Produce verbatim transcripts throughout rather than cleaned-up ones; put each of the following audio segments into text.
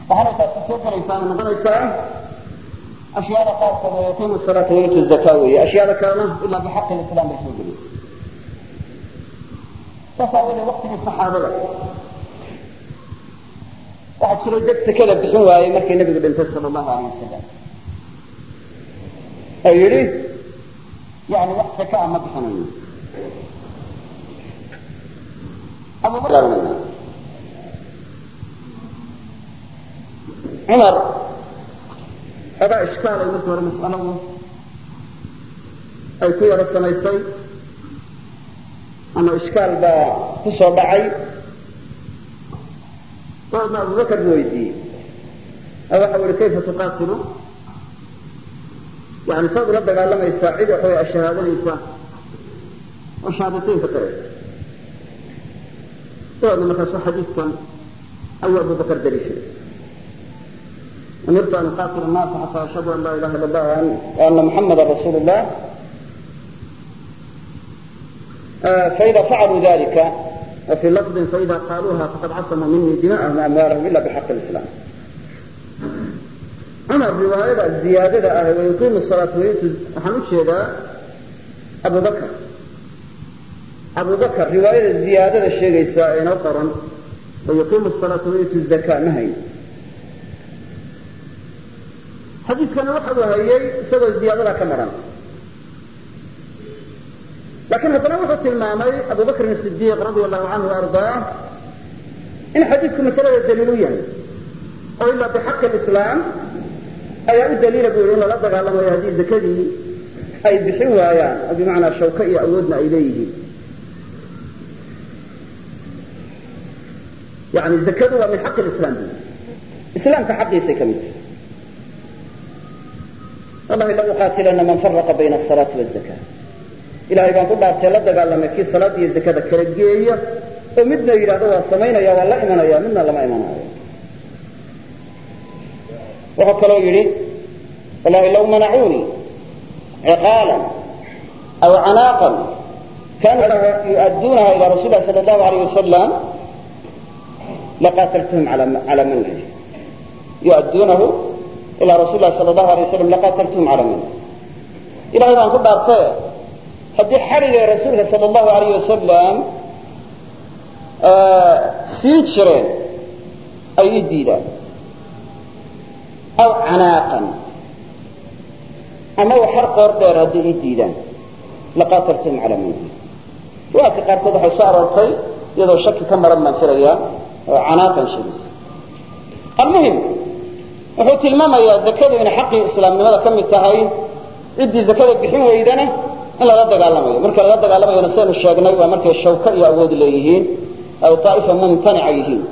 waxaana taasi soo galaysaa noqonaysaa ashyaada qaarkood oo yaqiimu salaata wa yuutu zakaa weeye ashyaada kalena ilaa bixaqi lislaam bay soo gelaysa saas aawadeed waqtigii saxaabada waxaa jiray dad sekada bixin waayey markii nabigu dhintay sala allahu alayh wasalam oo yidhi yani wax seka a ma bixinayo cumar xoogaa ishkaalay markii hore mas'aladu ay ku yaro samaysay ama ishkaal baa ku soo dhacay dabeedna abubakar buu weydiiyey oo waxa uhi kayfa tuqaatilu yani saad ula dagaalamaysaa cid waxaway ashahaadanaysa oo shahaadateynka qaraysa dabeedna markaasuu xadiidkan ayuu abubakar daliishaday أمرت أن أقاتل الناس حتى يشهدوا أن لا إله إلا الله وأن محمدا رسول الله فإذا فعلوا ذلك وفي لفظ فإذا قالوها فقد عصموا مني دماءهم وأموالهم إلا بحق الإسلام. عمر رواية الزيادة أهل ويقيم الصلاة ويؤتي الزكاة أبو بكر أبو بكر رواية الزيادة الشيء يسائل أوقرا ويقيم الصلاة ويؤتي الزكاة نهي xadiidkana waxa uu hayay isagoo ziyaadada ka maran laakiin haddana wuxuu tilmaamay abu bakr as-siddiq radiyallahu anhu ardaa in xadiidku masalada daliil u yahay oo ila bixaq al-islam ayaa u daliila buu in la dagaalamayo haddii zakadii ay bixin waayaan oo bimacnaa shawka iyo awoodna ay leeyihiin yani zakadu waa min xaq al-islam islaamka xaqiisa ka mid والله لا أقاتلن من فرق بين الصلاة والزكاة إلهي بان قد أبتل لدقال في صلاة الزكاة كرجية ومدنا إلى ذو سمينا يا والله إمنا يا منا لما إمنا وحكى يريد والله لو منعوني عقالا أو عناقا كانوا يؤدونها إلى رسول الله صلى الله عليه وسلم لقاتلتهم على على منهج يؤدونه إلى رسول الله صلى الله عليه وسلم لقاتلتهم على منه إلهي بان قد أبتل haddii xariga rasuulka sal allahu alayh wasalam siin jireen ay i diidaan aw canaaqan ama waxar qoor dheer hadday i diidaan laqaataltum calaa minhu riwaayadka qaarkood waxay soo aroortay iyadoo shaki ka maran baan filayaa oo canaaqan sheegaysa almuhim wuxuu tilmaamayaa zakadu inay xaqii islaamnimada ka mid tahay ciddii zakada bixin weydana in lala dagaalamayo marka lala dagaalamayona saynu sheegnay waa markay shawka iyo awood leeyihiin ay daa'ifa mumtanica yihiin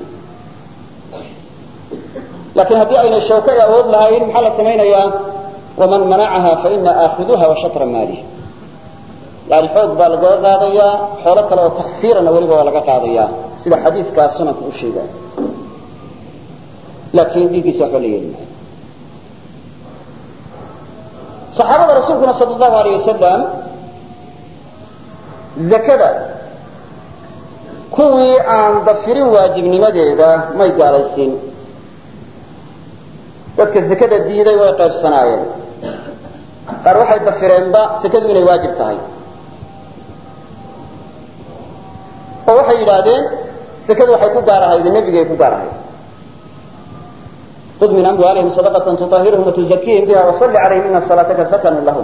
laakiin haddii aynay shawka iyo awood lahayn maxaa la samaynayaa waman manacaha faina aakhiduha wa shatra maalih yani xoog baa lagaga qaadayaa xoolo kale oo taksiirana weliba waa laga qaadayaa sida xadiidkaas sunanka u sheegaya laakiin dhiiggiisa waxba la yeeli maayo saxaabada rasuulkuna sal allahu alayh wasalam zakada kuwii aan dafirin waajibnimadeeda may gaalaysiin dadka zakada diiday way qaybsanaayeen qaar waxay dafireenba zakadu inay waajib tahay oo waxay yidhaahdeen zakadu waxay ku gaar ahayd nebigay ku gaar ahayd خذ من أموالهم صدقة تطهرهم وتزكيهم بها وصل عليهم إن صلاتك سكن لهم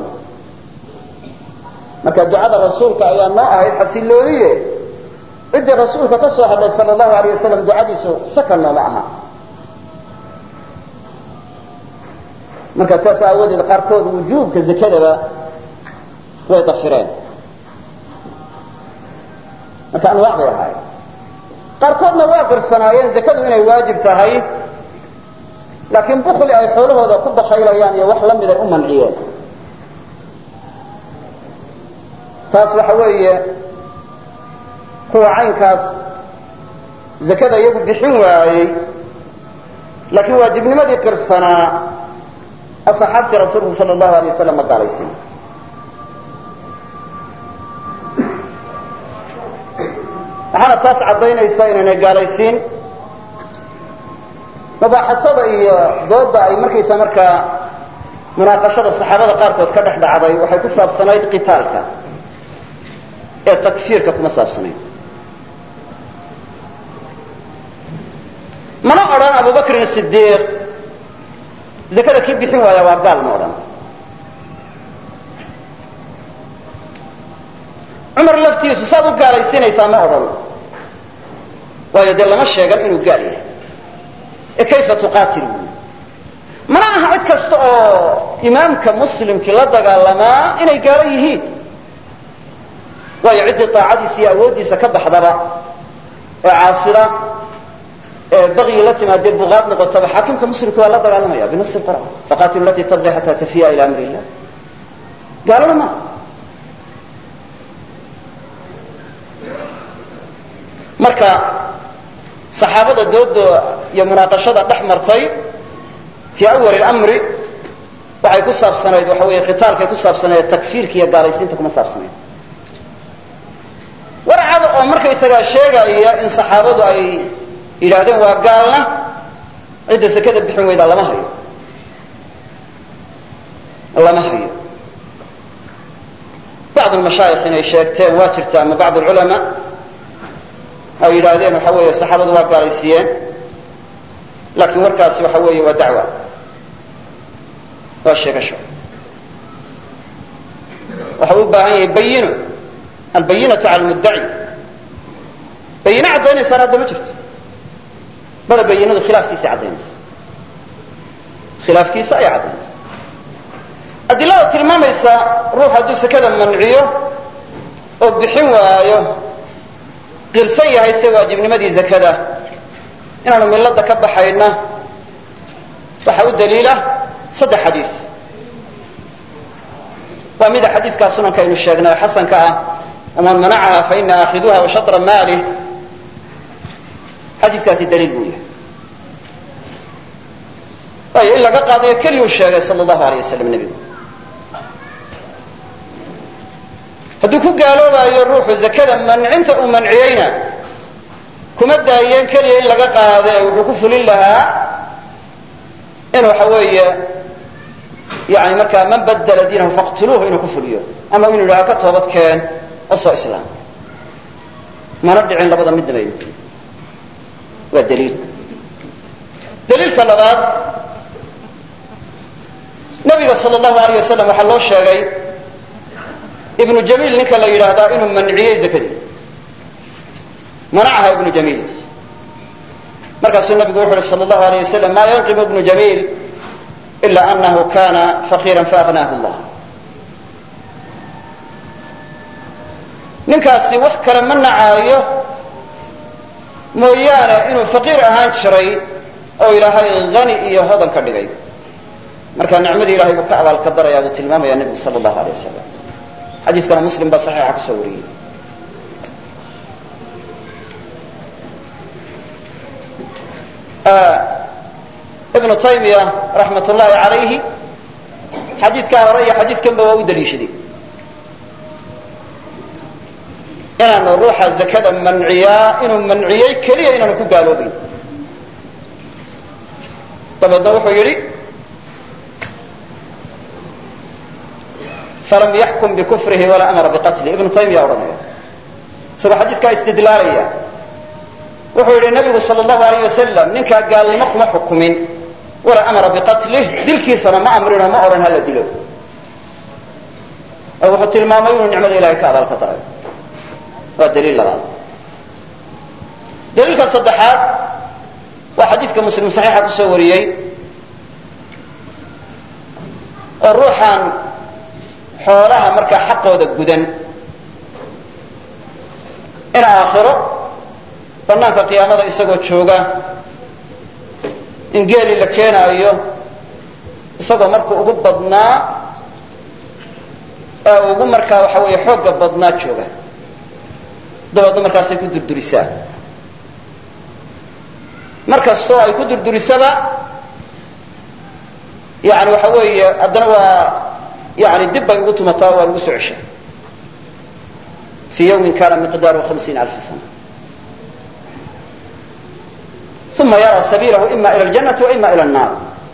marka ducada rasuulka ayaa noo ahayd xasilooniye cidii rasuulka ka soo hadlay sallallahu alayhi wasallam ducadiisu sakan ma aha marka saas aawadeed qaarkood wujuubka zakada way dafireen marka anwaac bay ahayd qaarkoodna waa qirsanaayeen zakadu inay waajib tahay laakiin bukhli ay xoolahooda ku bakaylayaan iyo wax la mid ay u manciyeen taas waxa weeye kuwa caynkaas zakada iyagu bixin waayey laakiin waajibnimadii qirsanaa asxaabtii rasuulku sal allahu alay wasalam ma gaalaysiin waxaana taas caddaynaysa inaynay gaalaysiin mabaaxatada iyo dooda ay markaysa markaa munaaqashada saxaabada qaarkood ka dhex dhacday waxay ku saabsanayd qitaalka ee takfiirka kuma saabsanayd. mana odhan abu bakrin sidiiq zakada kii bixin waaya waa gaal ma odhan. cumar laftiisu saad u gaalaysiinaysaa ma odhan, waayo dee lama sheegan inuu gaal yahay. ee kayfa tuqaatil buuli. mana aha cid kasta oo imaamka muslimkii la dagaalamaa inay gaalo yihiin, waayo ciddii daacadiisa iyo awooddiisa ka baxdaba ee caasida ee bagyi la timaadee buqaad noqotaba xaakimka muslimka waa la dagaalamaya binasi qur'aan faqatilu latii tabqi xataa tafiya ila amri illah. gaalada maaha. marka saxaabada dooda iyo munaaqashada dhex martay fii awal اlamri waxay ku saabsanayd waxa weeye qitaalkay ku saabsanayd takfiirka iyo gaalaysiinta kuma saabsanayd. warcada oo markaysagaa sheegaya in saxaabadu ay yidhaahdeen waa gaalna cidda sakada bixin weydaa lama hayo lama hayo. bacd mashaayikh inay sheegteen waa jirta, ama bacd culamaa ay yidhaahdeen waxa weeye saxaabadu waa gaalaysiiyeen, laakiin warkaasi waxa weeye waa dacwa, waa sheegasho. waxa u baahan yahay bayino, albayinatu cala lmuddaci. bayino caddaynaysaana hadda ma jirto, bale bayinadu khilaafkiisa caddaynaysa khilaafkiisa ayay caddaynaysa. adilada tilmaamaysa ruux hadduu sakada manciyo oo bixin waayo qirsan yahay se waajibnimadii zakada inaanu milada ka baxayna waxaa u daliila saddex xadiis. waa mida xadiiskaa sunanka aynu sheegnay xasanka ah, waman manacaha faina aakhiduha wa shatra maalih. xadiiskaasi daliil buu yahay. waayo in laga qaadayo keliyuu sheegay sal allahu aleyh wasalam nebigu. hadduu ku gaaloobayo ruuxu zakada mancinta uu manciyeyna kuma daayeen keliya in laga qaade wuxuu ku fulin lahaa in waxa weeye yani markaa man badala diinahu faqtuluuhu inuu ku fuliyo, ama inuu yidhaha ka toobad keen oo soo islaam. mana dhicin labada midnaba inu waa daliil. daliilka labaad, nabiga sal allahu aleyh wasalam waxaa loo sheegay ibnu jamiil ninka la yidhaahdaa inuu manciyey zakadii, manacaha ibnu jamiil. markaasuu nabigu wuxu uhi sal allahu aleyh wasalam maa yanqimu ibnu jamiil ila anahu kana faqiiran faaghnaahu llah. ninkaasi wax kale ma nacaayo mooyaane inuu faqiir ahaan jiray oo ilaahay hani iyo hodan ka dhigay. marka nicmadii ilahay buu ka abaalka daraya buu tilmaamaya nebigu sal allahu aleyh wasalam. xadiiskana muslim baa saxiixa ku soo wariyey. ibnu taymiya raxmat ullahi calayhi xadiiskaa hore iyo xadiiskanba waa u daliishaday inaanu ruuxa zakada manciyaa inuu manciyey keliya inaanu ku gaaloobayn. dabeedna wuxuu yidhi falam yaxkum bikufrihi walaa amara biqatli. ibnu taymiya odhanaya isagoo xadiiskaa istidlaalaya wuxuu yidhi nabigu sal allahu aleyh wasalam ninkaa gaalnimo kuma xukumin, walaa amara biqatlih, dilkiisana ma amrinoo ma odhan hala dilo. oo wuxuu tilmaamay inuu nicmada ilahay ka abaalka daray. waa daliil labaad. daliilka saddexaad waa xadiiska muslim saxiixa ku soo wariyey oo ruuxan xoolaha markaa xaqooda gudan in aakhiro banaanka qiyaamada isagoo jooga in geeli la keenaayo isagoo markuu ugu badnaa ee ugu markaa waxa weeye xoogga badnaa jooga, dabeedna markaasay ku durdurisaa. mar kastoo ay ku durdurisaba yani waxa weeye haddana waa yani dib bay ugu tumataa waa lagu soo ceshay. fii yawmin kana miqdaaruhu hamsiina alfa sana. uma yara sabiilahu ima ila اljannati wa ima ila الnar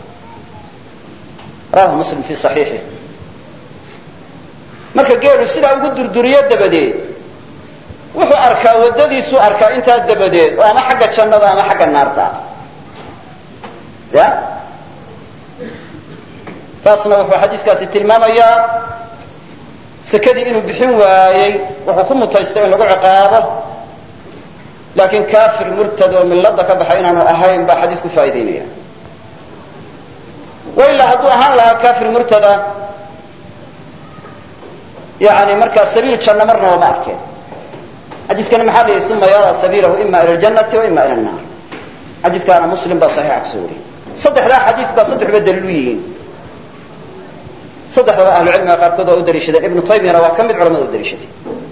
rawahu muslim fi صaxiixih marka geelu sidaa ugu durduriyo dabadeed wuxuu arkaa waddadiisuu arkaa intaa dabadeed oo ama xagga jannada ama xagga naarta ya taasna wuxuu xadiiskaasi tilmaamayaa sakadii inuu bixin waayey wuxuu ku mutaystay in lagu ciqaabo laakiin kaafir murtad oo millada ka baxay inaanu ahayn baa xadiisku faa'iidaynaya wa ilaa hadduu ahaan lahaa kaafir murtada yani markaa sabiil janno marnaba ma arkeen xadiiskani maxaa la yihi uma yara sabiilahu ima ila اljannati wa ima ila الnar xadiiskaana muslim baa saxiixa kusoo wariyey saddexdaa xadiis baa saddexba daliil u yihiin saddexdaba ahlucilmiga qaarkood waa u daliishadeen ibnu taymiyana waa ka mid culamada u daliishatay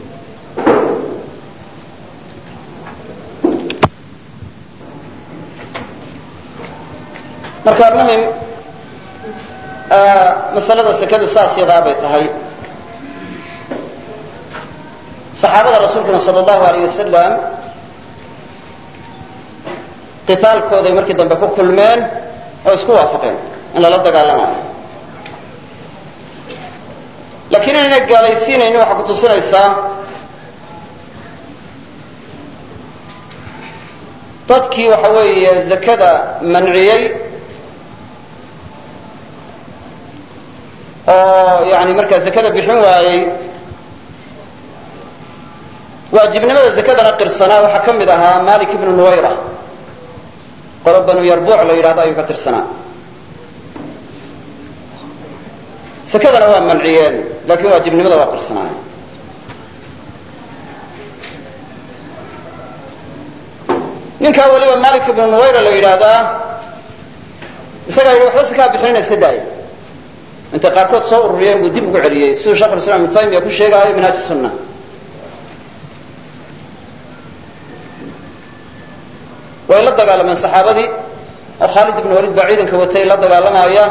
marka almuhim masalada sekadu saas yadaa bay tahay saxaabada rasuulkuna sal allahu alayh wasalam qitaalkooday markii dambe ku kulmeen oo isku waafaqeen in lala dagaalamayo laakiin inayna gaalaysiinaynin waxaa kutusinaysaa dadkii waxa weeye zakada manciyey oo yani markaa zakada bixin waayey waajibnimada zakadana qirsanaa waxaa ka mid ahaa malik ibnu nuwayra qolo banu yarbuuc la yidhahdo ayuu ka tirsanaa sakadana waa manciyeen laakiin waajibnimada waa qirsanaayen ninkaa weliba malik ibnu nuwayra la yidhaahdaa isagaa yidhi waxba sakaa bixinina iska daaya intay qaarkood soo ururiyeen buu dib ugu celiyey siduu shekh islam ibnu taymiya ku sheegaayo minhaaj sunna way la dagaalameen saxaabadii oo khaalid ibnu walid baa ciidanka watay la dagaalamaya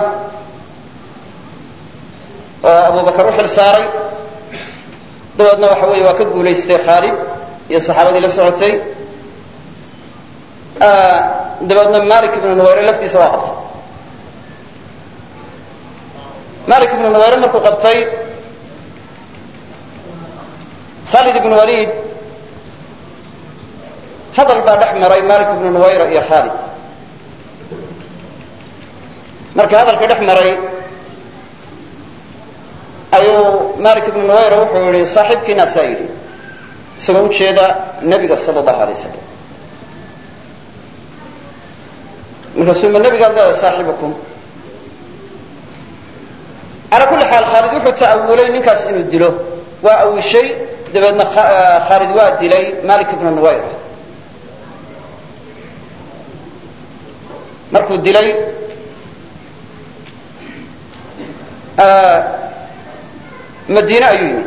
oo abubakar u xil saaray dabeedna waxa weeye waa ka guulaystay khaalid iyo saxaabadii la socotay dabeedna malik ibnu nuwayre laftiisa waa qabtay malik ibnu nuwayre markuu qabtay khaalid ibnu walid hadal baa dhex maray malik ibnu nuwayra iyo khaalid marka hadalka dhex maray ayuu malik ibnu nuwayra wuxuu yihi saaxiibkiinaasaa yidhi isagoo ujeeda nebiga sala allahu alay wasalam markaasuu ma nebigaad leedahay saaxibukum calaa kulli xaal khaalid wuxuu ta'awulay ninkaas inuu dilo waa awishay dabeedna khaalid waa dilay malik ibnu nuwayra markuu dilay madiine ayuu yimi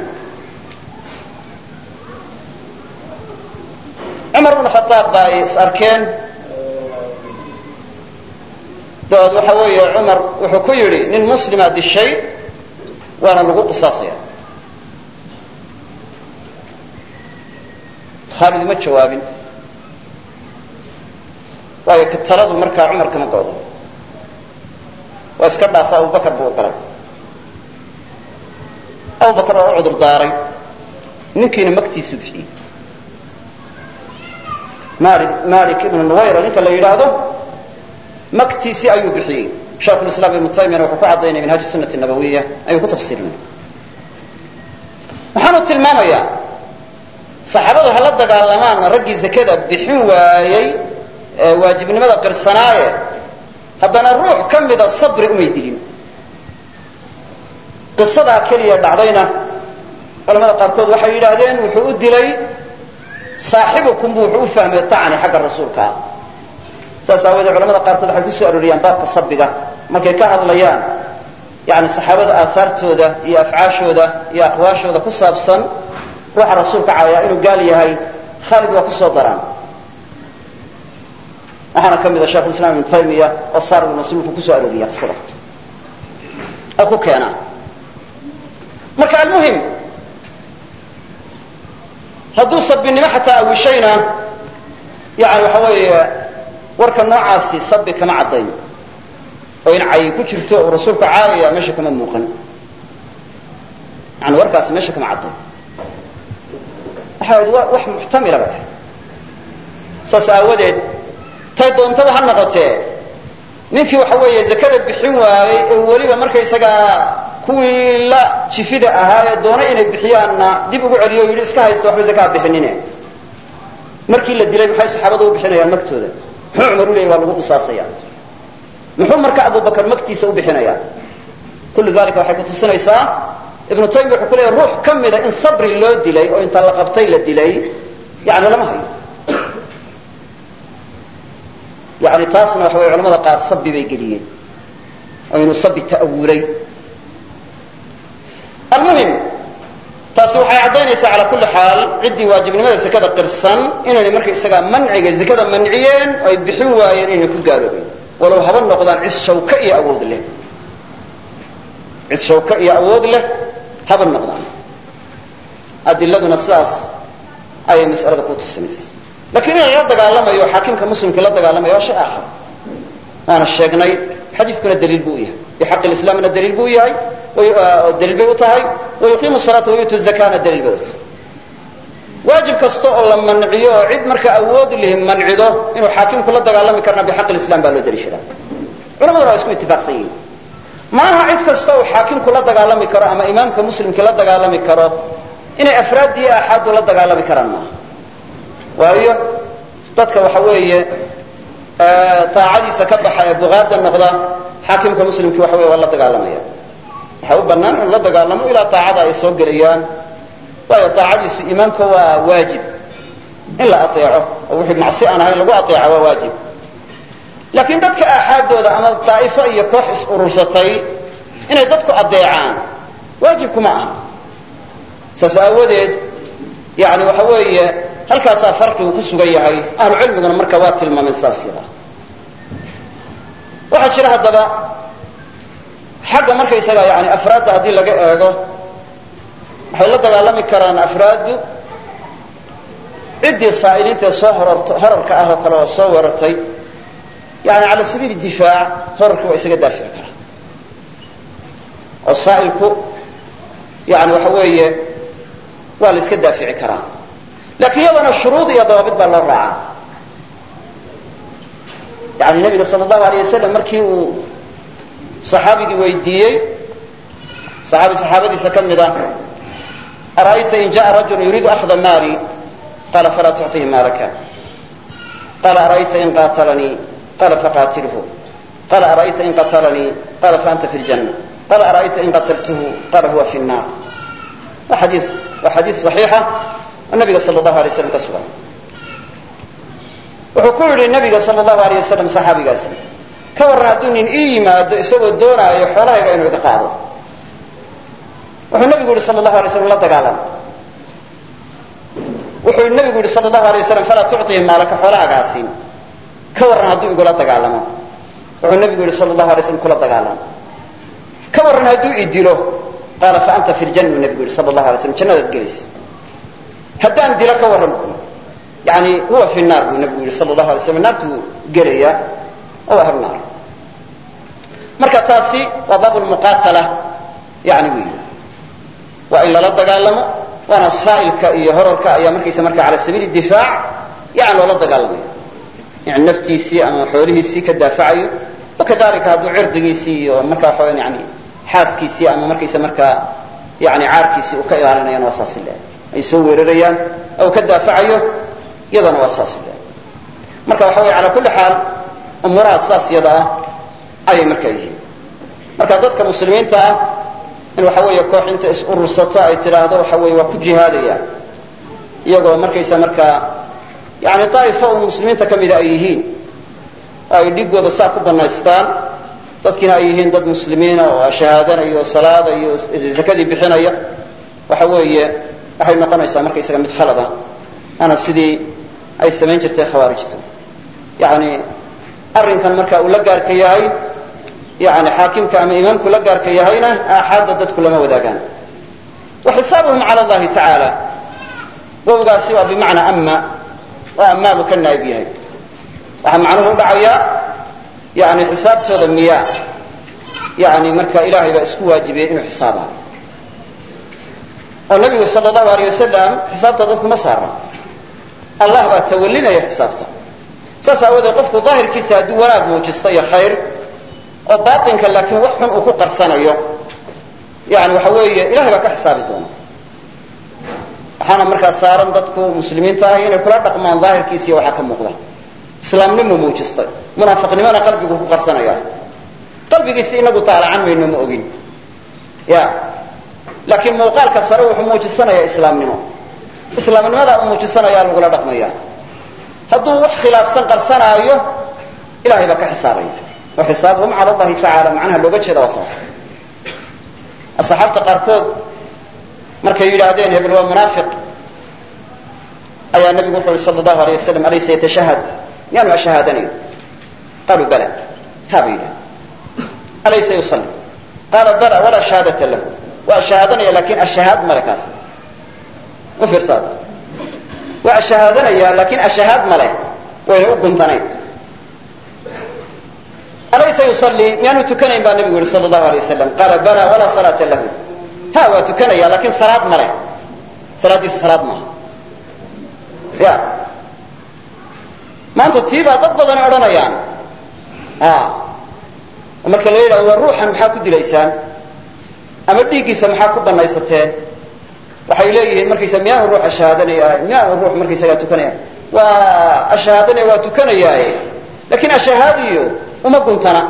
cumar bnu khaaab baa ay is arkeen dabeed waxa weeye cumar wuxuu ku yidhi nin muslima dishay waana lagu qisaasaya khaalid ma jawaabin waayo taladu markaa cumar kama go'do waa iska dhaafa abubakar buu galay abubakar waa u cudur daaray ninkiina magtiisuu bixiyey malik ibnu nuwayra ninka la yidhaahdo magtiisii ayuu bixiyey shaikh lislaam ibnu taymiyana wuxuu ku caddaynaya minhaaj sunati nabawiya ayuu ku tafsiirinaya waxaanu tilmaamayaa saxaabadu ha la dagaalamaan raggii zakada bixin waayey waajibnimada qirsanaaye haddana ruux ka mida sabri umay dilin qisadaa keliya dhacdayna culamada qaarkood waxay yidhaahdeen wuxuu u dilay saaxibukum buu wuxuu u fahmay tacni xagga rasuulka ah saas aawoodee culamada qaarkood waxay ku soo arooriyaan baabka sabiga markay ka hadlayaan yani saxaabada aahaartooda iyo afcaashooda iyo aqwaashooda ku saabsan ruuxa rasuulka caayaa inuu gaal yahay khaalid waa ku soo daraan waxaana ka mida sheikh islam ibnu taymiya oo saaribul masluulku kusoo arooriya qisada oo ku keenaa marka almuhim hadduu sabinimo xataa awishayna yani waxa weeye warka noocaasi sabbi kama caddayn oo in cay ku jirto oo rasuulku caayaya meesha kama muuqan yani warkaasi meesha kama caddayn waxaa waa wax muxtamila ba saas aawadeed tay doontaba ha noqotee ninkii waxa weeye zakada bixin waayey ee weliba markaysagaa kuwii la jifida ahaa ee doona inay bixiyaanna dib ugu celiyo yidhi iska haysta waxba zakaa bixinine markii la dilay maxay saxaabadu u bixinayaan magtooda muxuu cumar u leeyay waa lagu qisaasaya muxuu marka abubakar magtiisa u bixinayaa kullu dalika waxay ku tusinaysaa ibnu taymiya wuxuu ku leeyahay ruux ka mida in sabri loo dilay oo inta la qabtay la dilay yani lama hayo yani taasna waxa weye culamada qaar sabbi bay geliyeen oo inuu sabbi ta'awulay almuhim taasi waxay caddaynaysaa calaa kulli xaal ciddii waajibnimada zakada qirsan inaynay marka isagaa manciga zakada manciyeen oo ay bixin waayeen inay ku gaaloobeen walow haba noqdaan cid shawka iyo awood leh cid shawka iyo awood leh haba noqdaan adiladuna sidaas ayay mas'alada ku tusinaysa lakiin in la dagaalamayo xaakimka muslimkii la dagaalamayo waa shay aakhar waana sheegnay xadiidkuna daliil buu yahay bixaqi lislaamna daliil buu yahay daliil bay u tahay wayuqiimu salaata wayuutu zakana daliil bay u tahay waajib kasta oo la manciyo oo cid marka awood lihi mancido inuu xaakimku la dagaalami karna bixaqi lislam baa loo daliishadaa culammaduna waa isku itifaaqsan yihiin maaha cid kasta uu xaakimku la dagaalami karo ama imaamka muslimkii la dagaalami karo inay afraadii axaadu la dagaalami karaan maaha waayo dadka waxa weeye taacadiisa ka baxa ee bugaada noqda xaakimka muslimkii waxa wey waa la dagaalamaya waxaa u banaan inuu la dagaalamo ilaa taacada ay soo gelayaan waayo taacadiisu imaamka waa waajib in la aeeco oo wixii macsi aan ahayn lagu aeeca waa waajib laakiin dadka aaxaadooda ama daa'ifo iyo koox is urursatay inay dadku adeecaan waajibkuma aha saas aawadeed yani waxa weeye halkaasaa farqigu ku sugan yahay ahlu cilmiguna marka waa tilmaameen saas yadaa waxaa jira haddaba xagga markaysaga yani afraadda haddii laga eego waxay la dagaalami karaan afraaddu ciddii saa'iliintaee soo hororto horarka ah oo kale oo soo weerartay yani cala sabiili difaac horarkii waa isaga daafici karaa oo saa'ilku yani waxa weeye waa la iska daafici karaa lakiin iyadana shuruud iyo dawaabid baa loo raacaa yani nabiga sal allahu alayh wasalam markii uu saxaabigii weydiiyey saxaabi saxaabadiisa ka mid ah ara'ayta in jaءa rajulu yuriidu akhda maali qala falaa tucطihi maalaka qala ara'ayta in qaatalanii qala faqaatilhu qala ara'ayta in qatalanii qala faanta fi ljanna qala ara'ayta in qataltuhu qala huwa fi الnar waa xadii waa xadiis صaxiixa oo nabiga sal allahu alay slam ka sugan wuxuu ku yidhi nabiga sal allahu alayh wasalam saxaabigaasi ka warran hadduu nin ii yimaado isagoo doonaayo xoolahayga inuu iga qaado wuxuu nabigu yihi sal allahu alay slam la dagaalam wuxuu nabigu yihi sal allahu alay wasalam falaa tucطihi maalaka xoolahaaga ha siin ka warran hadduu igula dagaalamo wuxuu nabigu yihi sal allahu alay slam kula dagaalam ka warran hadduu i dilo qaala fa anta fi ljanna nabigu yihi sal allahu alay slam jannadaad gelaysa haddaan dilo ka warran yani huwa fi naar buu nabigu yihi sal allahu alay slam naartuu gelaya oo ahlu naar marka taasi waa baab lmuqaatala yani wy waa in lala dagaalamo waana saa'ilka iyo horarka ayaa markaysa marka cala sabiili difaac yani loola dagaalamayo yani naftiisii ama xoolihiisii ka daafacayo wakadalika hadduu cirdigiisii iyo marka waxaweyan yani xaaskiisii ama markaysa markaa yani caarkiisii uu ka ilaalinayana waa saas le ay soo weerarayaan oo ka daafacayo iyadana waa saas le marka waxa wey ala kulli xaal umuuraha saas yada ah ayay markaa yihiin marka dadka muslimiinta ah in waxa weeye koox inta is urursato ay tidhaahdo waxa weeye waa ku jihaadayaan iyagoo markaysa markaa yani daa'ifo un muslimiinta ka mida ay yihiin oo ay dhigooda saa ku banaystaan dadkiina ay yihiin dad muslimiina oo shahaadanaya oo salaadaya oo zakadii bixinaya waxa weeye waxay noqonaysaa markaysaga mid khalada ana sidii ay samayn jirtay khawaarijtu yani arrinkan marka uu la gaarka yahay yani xaakimka ama imaamku la gaarka yahayna aaxaadda dadku lama wadaagaan wa xisaabuhum cala allahi tacaala wowgaasi waa bimacnaa ama oo amaa buu ka naa'ib yahay waxa macnuhu dhacaya yani xisaabtooda miya yani marka ilaahay baa isku waajibiyey inuu xisaabaa oo nabigu sallallahu alayhi wasallam xisaabta dadku ma saara allah baa tawallinaya xisaabta saas awoodeed qofku daahirkiisa hadduu wanaag muujisto iyo khayr oo baatinka laakiin wax xun uu ku qarsanayo yani waxa weeye ilahay baa ka xisaabi doona waxaana markaa saaran dadku muslimiinta ah inay kula dhaqmaan daahirkiisiiyo waxaa ka muuqda islaamnimo muujistay munaafiqnimona qalbigu ku qarsanaya qalbigiisi inagu taalacan mayno ma ogin ya laakiin muuqaalka sare wuxuu muujisanayaa islaamnimo islaamnimada uu muujisanayaa lagula dhaqmaya hadduu wax khilaafsan qarsanaayo ilahay baa ka xisaabaya wa xisaabuhum cala allahi tacaala macnaha looga jeeda waa saas asxaabta qaarkood markay yidhaahdeen hebel waa munaafiq ayaa nabigu wuxuu yihi sala allahu alayh wasalam alaysa yatashahad miyaanu ashahaadanayo qaluu bala haa bay yidhahdeen alaysa yusalli qaala bala walaa shahaadata lahu waa shahaadanaya lakin ashahaad male kaas u fiirsaada waa shahaadanaya lakin ashahaad male wayna u guntanayn alaysa yusalli miyaanu tukanayn baa nabigu yihi sala allahu alayh wasalam qaala bala walaa salaata lahu ha waa tukanaya lakin salaad male salaadiisu salaad maaha ya maanta tii baa dad badani odhanayaan marka la yidhahdo waa ruuxan maxaa ku dilaysaan ama dhiiggiisa maxaa ku banaysateen waxay leeyihiin markaysa miyaanu ruuxa shahaadanaya miyaanu ruux markaysagaa tukanaya waa ashahaadanaya waa tukanayaaye lakin ashahaadiyo uma guntana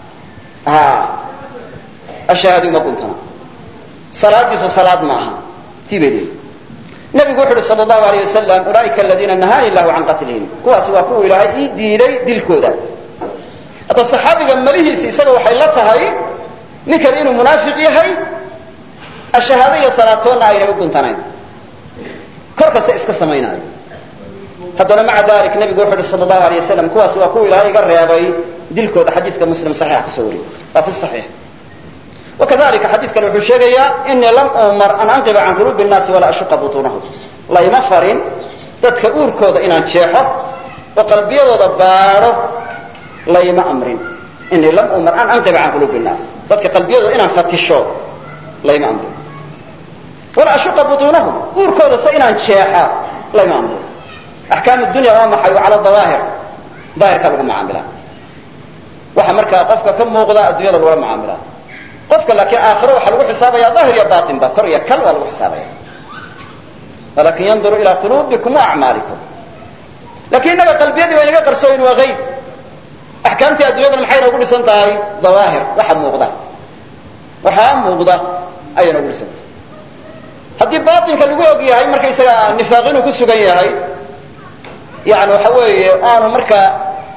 ashahaadi uma guntana salaadiisu salaad maaha tii bay leeyihin nabigu wuxu uhi sal allahu alayh wasalam ulaaika aladiina nahaani illahu can qatlihim kuwaasi waa kuwa ilaahay ii diiday dilkooda hadda saxaabiga malihiisi isaga waxay la tahay ninkani inuu munaafiq yahay ashahaado iyo salaatoonna ayna u guntanayn korkase iska samaynaayo haddana maca dalik nabigu wuxu uhi sal allahu alayh wasalam kuwaasi waa kuwa ilaahay iga reebay dilkooda xadiiska muslim saxiixa kusoo wariyey waa fi saxiix wakadalika xadiidkan wuxuu sheegayaa inii lam umar an anqiba can quluubi nnaasi walaa ashuqa butuunahum layma farin dadka uurkooda inaan jeexo oo qalbiyadooda baadho layma amrin inii lam umar an anqiba can quluubi nnaas dadka qalbiyadooda inaan fatisho layma amrin walaa ashuqa butuunahum uurkooda se inaan jeexa layma amrin axkaam dunya waa maxay wa cala dawaahir daahirka lagu macaamilaa waxa markaa qofka ka muuqda adduunyada lagula macaamilaa qofka laakiin aakhiro waxaa lagu xisaabaya daahir iyo baatin ba kor iyo kal waa lagu xisaabaya walakin yanduru ilaa quluubikum wa acmaalikum lakin innaga qalbiyadii waa inaga qarsooyin waa hayb axkaamtii adduunyadana maxay noogu dhisan tahay dawaahir waxa muuqda waxaa muuqda ayay noogu dhisan tahay haddii baatinka lagu og yahay markaysaga nifaaq inuu ku sugan yahay yani waxa weeye aanu markaa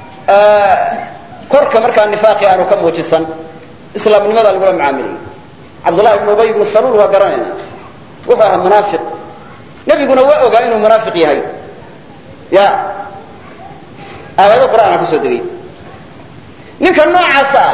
korka markaa nifaaqi aanu ka muujisan islaamnimada lagula macaamilayay cabdullahi ibn ubay ibnu saluul waa garanayna wuxuu ahaa munaafiq nebiguna waa ogaa inuu munaafiq yahay ya aayado qur'aana kusoo degay ninka noocaas ah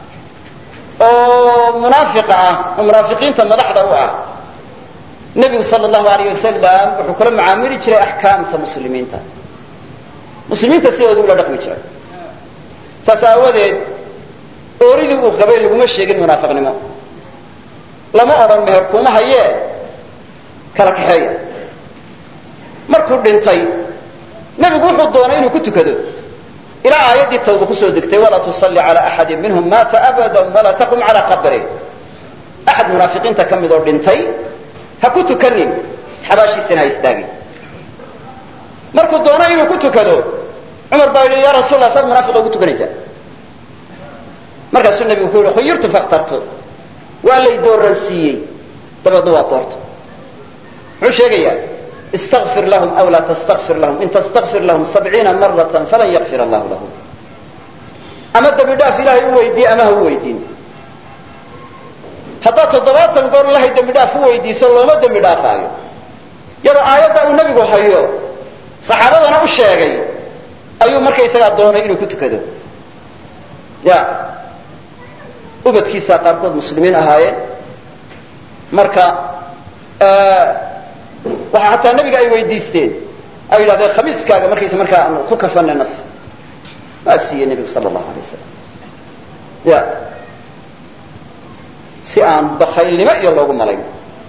oo munaafiqa ah oo munaafiqiinta madaxda u ah nebigu sala allahu alayh wasalam wuxuu kula macaamili jiray axkaamta muslimiinta muslimiinta sidooda ula dhaqmi jiray saas aawadeed ooridii uu qabay laguma sheegin munaafiqnimo lama odhan meher kuma hayee kala kaxeeya markuu dhintay nebigu wuxuu doonay inuu ku tukado ilaa aayaddii tawba kusoo degtay walaa tusalli cala axadin minhum maata abadan walaa taqum calaa qabrih axad munaafiqiinta ka mid oo dhintay ha ku tukanin xabaashiisana ha istaagin markuu doonay inuu ku tukado cumar baa yidhi ya rasuul allah saad munaafiqa ugu tukanaysaa markaasuu nabigu ku yihi khuyirtu fakhtartu waa lay dooransiiyey dabeedna waa doorta muxuu sheegayaa istaqfir lahum aw laa tastakfir lahum in tastakfir lahum sabciina maratan falan yakfir allahu lahum ama dembi dhaaf ilaahay u weydiiye ama ha u weydiin haddaad toddobaatan goor ilahay dembi dhaaf u weydiiso looma dembi dhaafaayo iyadoo aayadda uu nebigu hayo saxaabadana u sheegay ayuu markaysagaa doonay inuu ku tukado ya ubadkiisaa qaarkood muslimiin ahaayeen marka waxaa hataa nebiga ay weydiisteen ay yidhahdeen khamiiskaaga markaysa markaa aanu ku kafana nas waa siiyey nebigu sala allahu alay wasalam ya si aan bakaylnimo iyo loogu malayn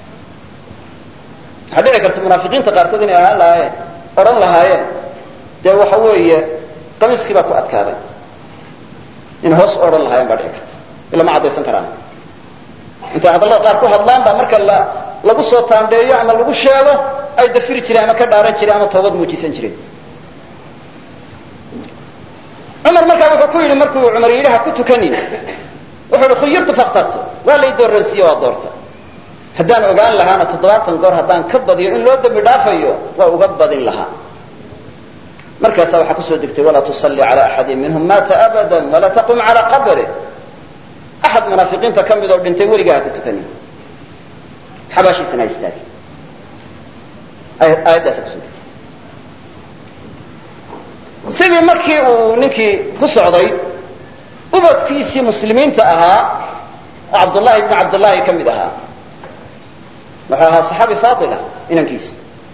waxaa dhici karta munaafiqiinta qaarkood inay ahaan lahaayeen odhan lahaayeen dee waxa weeye qamiiskii baa ku adkaaday in hoos odhan lahaayeen baa dhici karta ilama caddaysan karaan intay hadallada qaar ku hadlaan baa marka la lagu soo taandheeyo ama lagu sheego ay dafiri jireen ama ka dhaaran jireen ama toobad muujisan jireen cumar markaa wuxuu ku yidhi markuu cumar yidhi ha ku tukanin wuxuu yidhi khuyirtu fakhtartu waa lay dooransiiye waa doorta haddaan ogaan lahaana toddobaatan goor haddaan ka badiyo in loo dembi dhaafayo waa uga badin lahaa markaasaa waxaa kusoo degtay walaa tusalli cala axadin minhum maata abadan walaa taqum calaa qabrih axad munaafiqiinta ka mid oo dhintay weligaa ha ku tukanin xabaashiisana ha istaagin aayaddaasa kusoo degtay sidii markii uu ninkii ku socday ubadkiisii muslimiinta ahaa oo cabdullahi ibnu cabdillaahi ka mid ahaa wuxuu ahaa saxaabi faadila inankiisa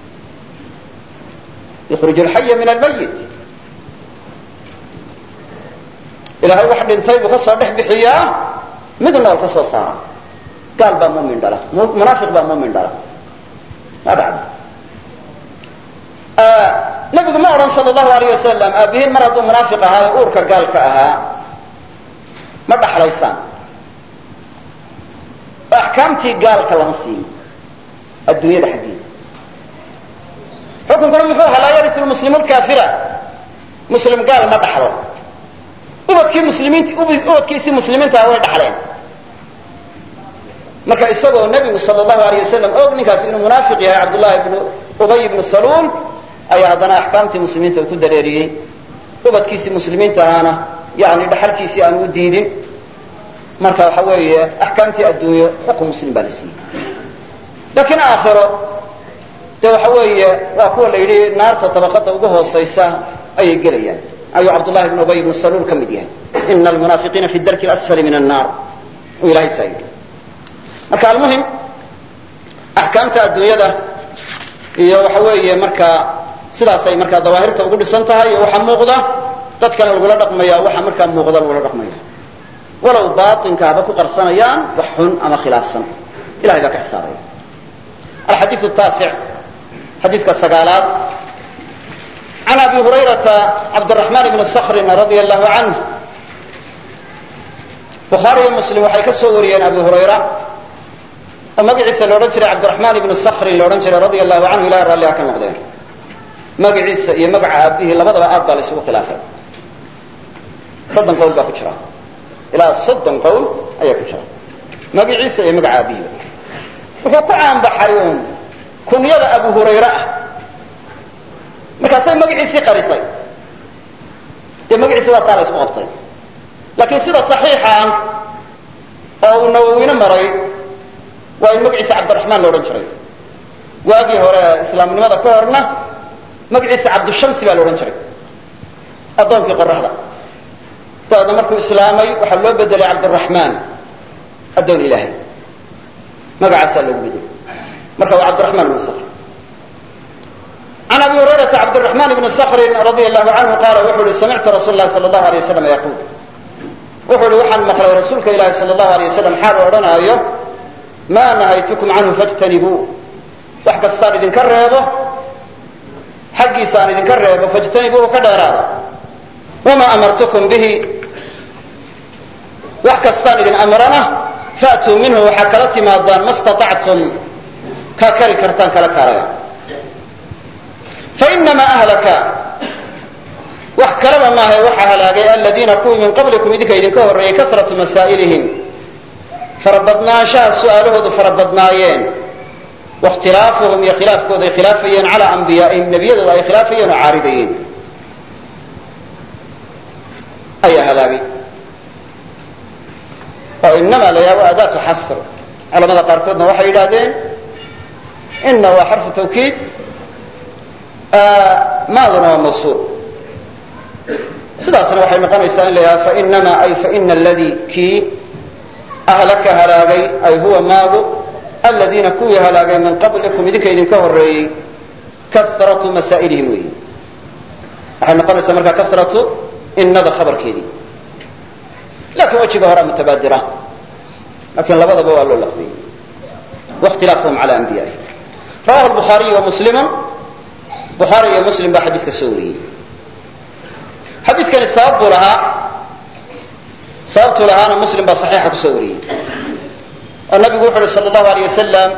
yukriju alxaya min almayit ilaahay wax dhintay buu ka soo dhex bixiyaa mid nool ka soo saara gaal baa muumin dhala munaafiq baa muumin dhala ma dhacda nabigu ma odhan sala allahu alayh wasalam aabihiin mar hadduu munaafiq ahaa ee uurka gaalka ahaa ma dhaxlaysaan oo axkaamtii gaalka lama siin adduunyada xaggeeda xukunkuna muxuu ahaa laa yarisu lmuslimu lkaafira muslim gaal ma dhaxlo ubadkii muslimiint ubadkiisii muslimiintaha way dhaxleen marka isagoo nebigu sala allahu alayh wasalam og ninkaas inuu munaafiq yahay cabdullahi ibnu ubay ibnu saluul ayaa haddana axkaamtii muslimiinta uu ku dareeriyey ubadkiisii muslimiinta ahaana yani dhaxalkiisii aan u diidin marka waxa weeye axkaamtii adduunyo xukun muslim baa la siiyey laakiin aakhiro dee waxa weeye waa kuwa la yidhi naarta tabaqada ugu hoosaysa ayay gelayaan ayuu cabdullahi ibn ubay ibnu saluul ka mid yahay ina almunaafiqiina fi darki asfali min annaar uu ilahay saa yidhi marka almuhim axkaamta adduunyada iyo waxa weeye markaa sidaasay markaa dawaahirta ugu dhisan tahay iyo waxaa muuqda dadkana lagula dhaqmaya waxa markaa muuqda lagula dhaqmaya walow baatinka haba ku qarsanayaan wax xun ama khilaafsan ilahay baa ka xisaabaya alxadiiu taasic xadiidka sagaalaad can abi hurayrata cabdiraxmaan ibni sakrin radia allahu canh bukhaariyo muslim waxay ka soo wariyeen abi hurayra oo magaciisa la odhan jiray cabdiraxmaan ibnu sakrin la odhan jiray radia allahu canhu ilahay raalliha ka noqdeen magaciisa iyo magaca aabihii labadaba aad baa la isugu khilaafay soddon qowl baa ku jira ilaa soddon qowl ayaa ku jira magaciisa iyo magaca aabihiiba wuxuu ku caanbaxay uun kunyada abu hurayre ah markaasay magaciisii qarisay dee magaciisi waa taa la isku qabtay laakiin sida saxiixa oo uu nawowine maray waa in magaciisa cabdiraxmaan la odhan jiray waagii hore islaamnimada ka horna magaciisa cabdushamsi baa la odhan jiray addoonkii qoraxda dabeedna markuu islaamay waxaa loo bedelay cabdiraxmaan addoon ilaahay magacaasaa loogu bedelay marka waa cabdiraxmaan ibnu sakr can abi hurayrata cabdiraxmaan ibni sakrin radia allahu canhu qaala wuxuu uhi samictu rasuula lahi sala allahu alay wasalam yaquul wuxuu uhi waxaan maqlay rasuulka ilaahi sala allahu alay wasalam xaal odhanaayo maa nahaytukum canhu fajtanibuu wax kastaan idinka reebo xaggiisa aan idinka reebo fajtanibuuhu ka dheeraada wamaa amartukum bihi wax kastaan idin amrana faatuu minhu waxaa kala timaadaan ma staطactum kaa kari kartaan kala kaaraya fainamaa ahlaka wax kalaba maahay waxaa halaagay aladiina kuwii min qablikum idinka idinka horreeyey kasratu masaa'ilihim farabadnaanshaha su'aalahoodu farabadnaayeen waاkhtilaafuhum iyo khilaafkooda ay khilaafayeen calaa anbiyaa'ihim nebiyadooda ay khilaafayeen oo caaridayeen ayaa halaagay oo inamaa la yaabo adaatu xasr culamada qaarkoodna waxay yidhaahdeen ina waa xarfu tawkiid maaduna waa mawsuul sidaasna waxay noqonaysaa in la yidhahdo fainamaa ay faina aladii kii ahlaka halaagay ay huwa maagu aladiina kuwii halaagay min qablikum idinka idinka horreeyey kasratu masaa'ilihim weeyi waxay noqonaysaa markaa kasratu innada khabarkeedii laakiin wejiga horaa mutabaadira laakiin labadaba waa loo laqbiyey waاkhtilaafuhum cala anbiya'ihi rawahu الbukhaariyu wa muslimu bukhaari iyo muslim baa xadiidka soo wariyey xadiidkani sabab buu lahaa sababtuu lahaana muslim baa saxiixa ku soo wariyey oo nabigu wuxu uhi sala allahu alayh wasalam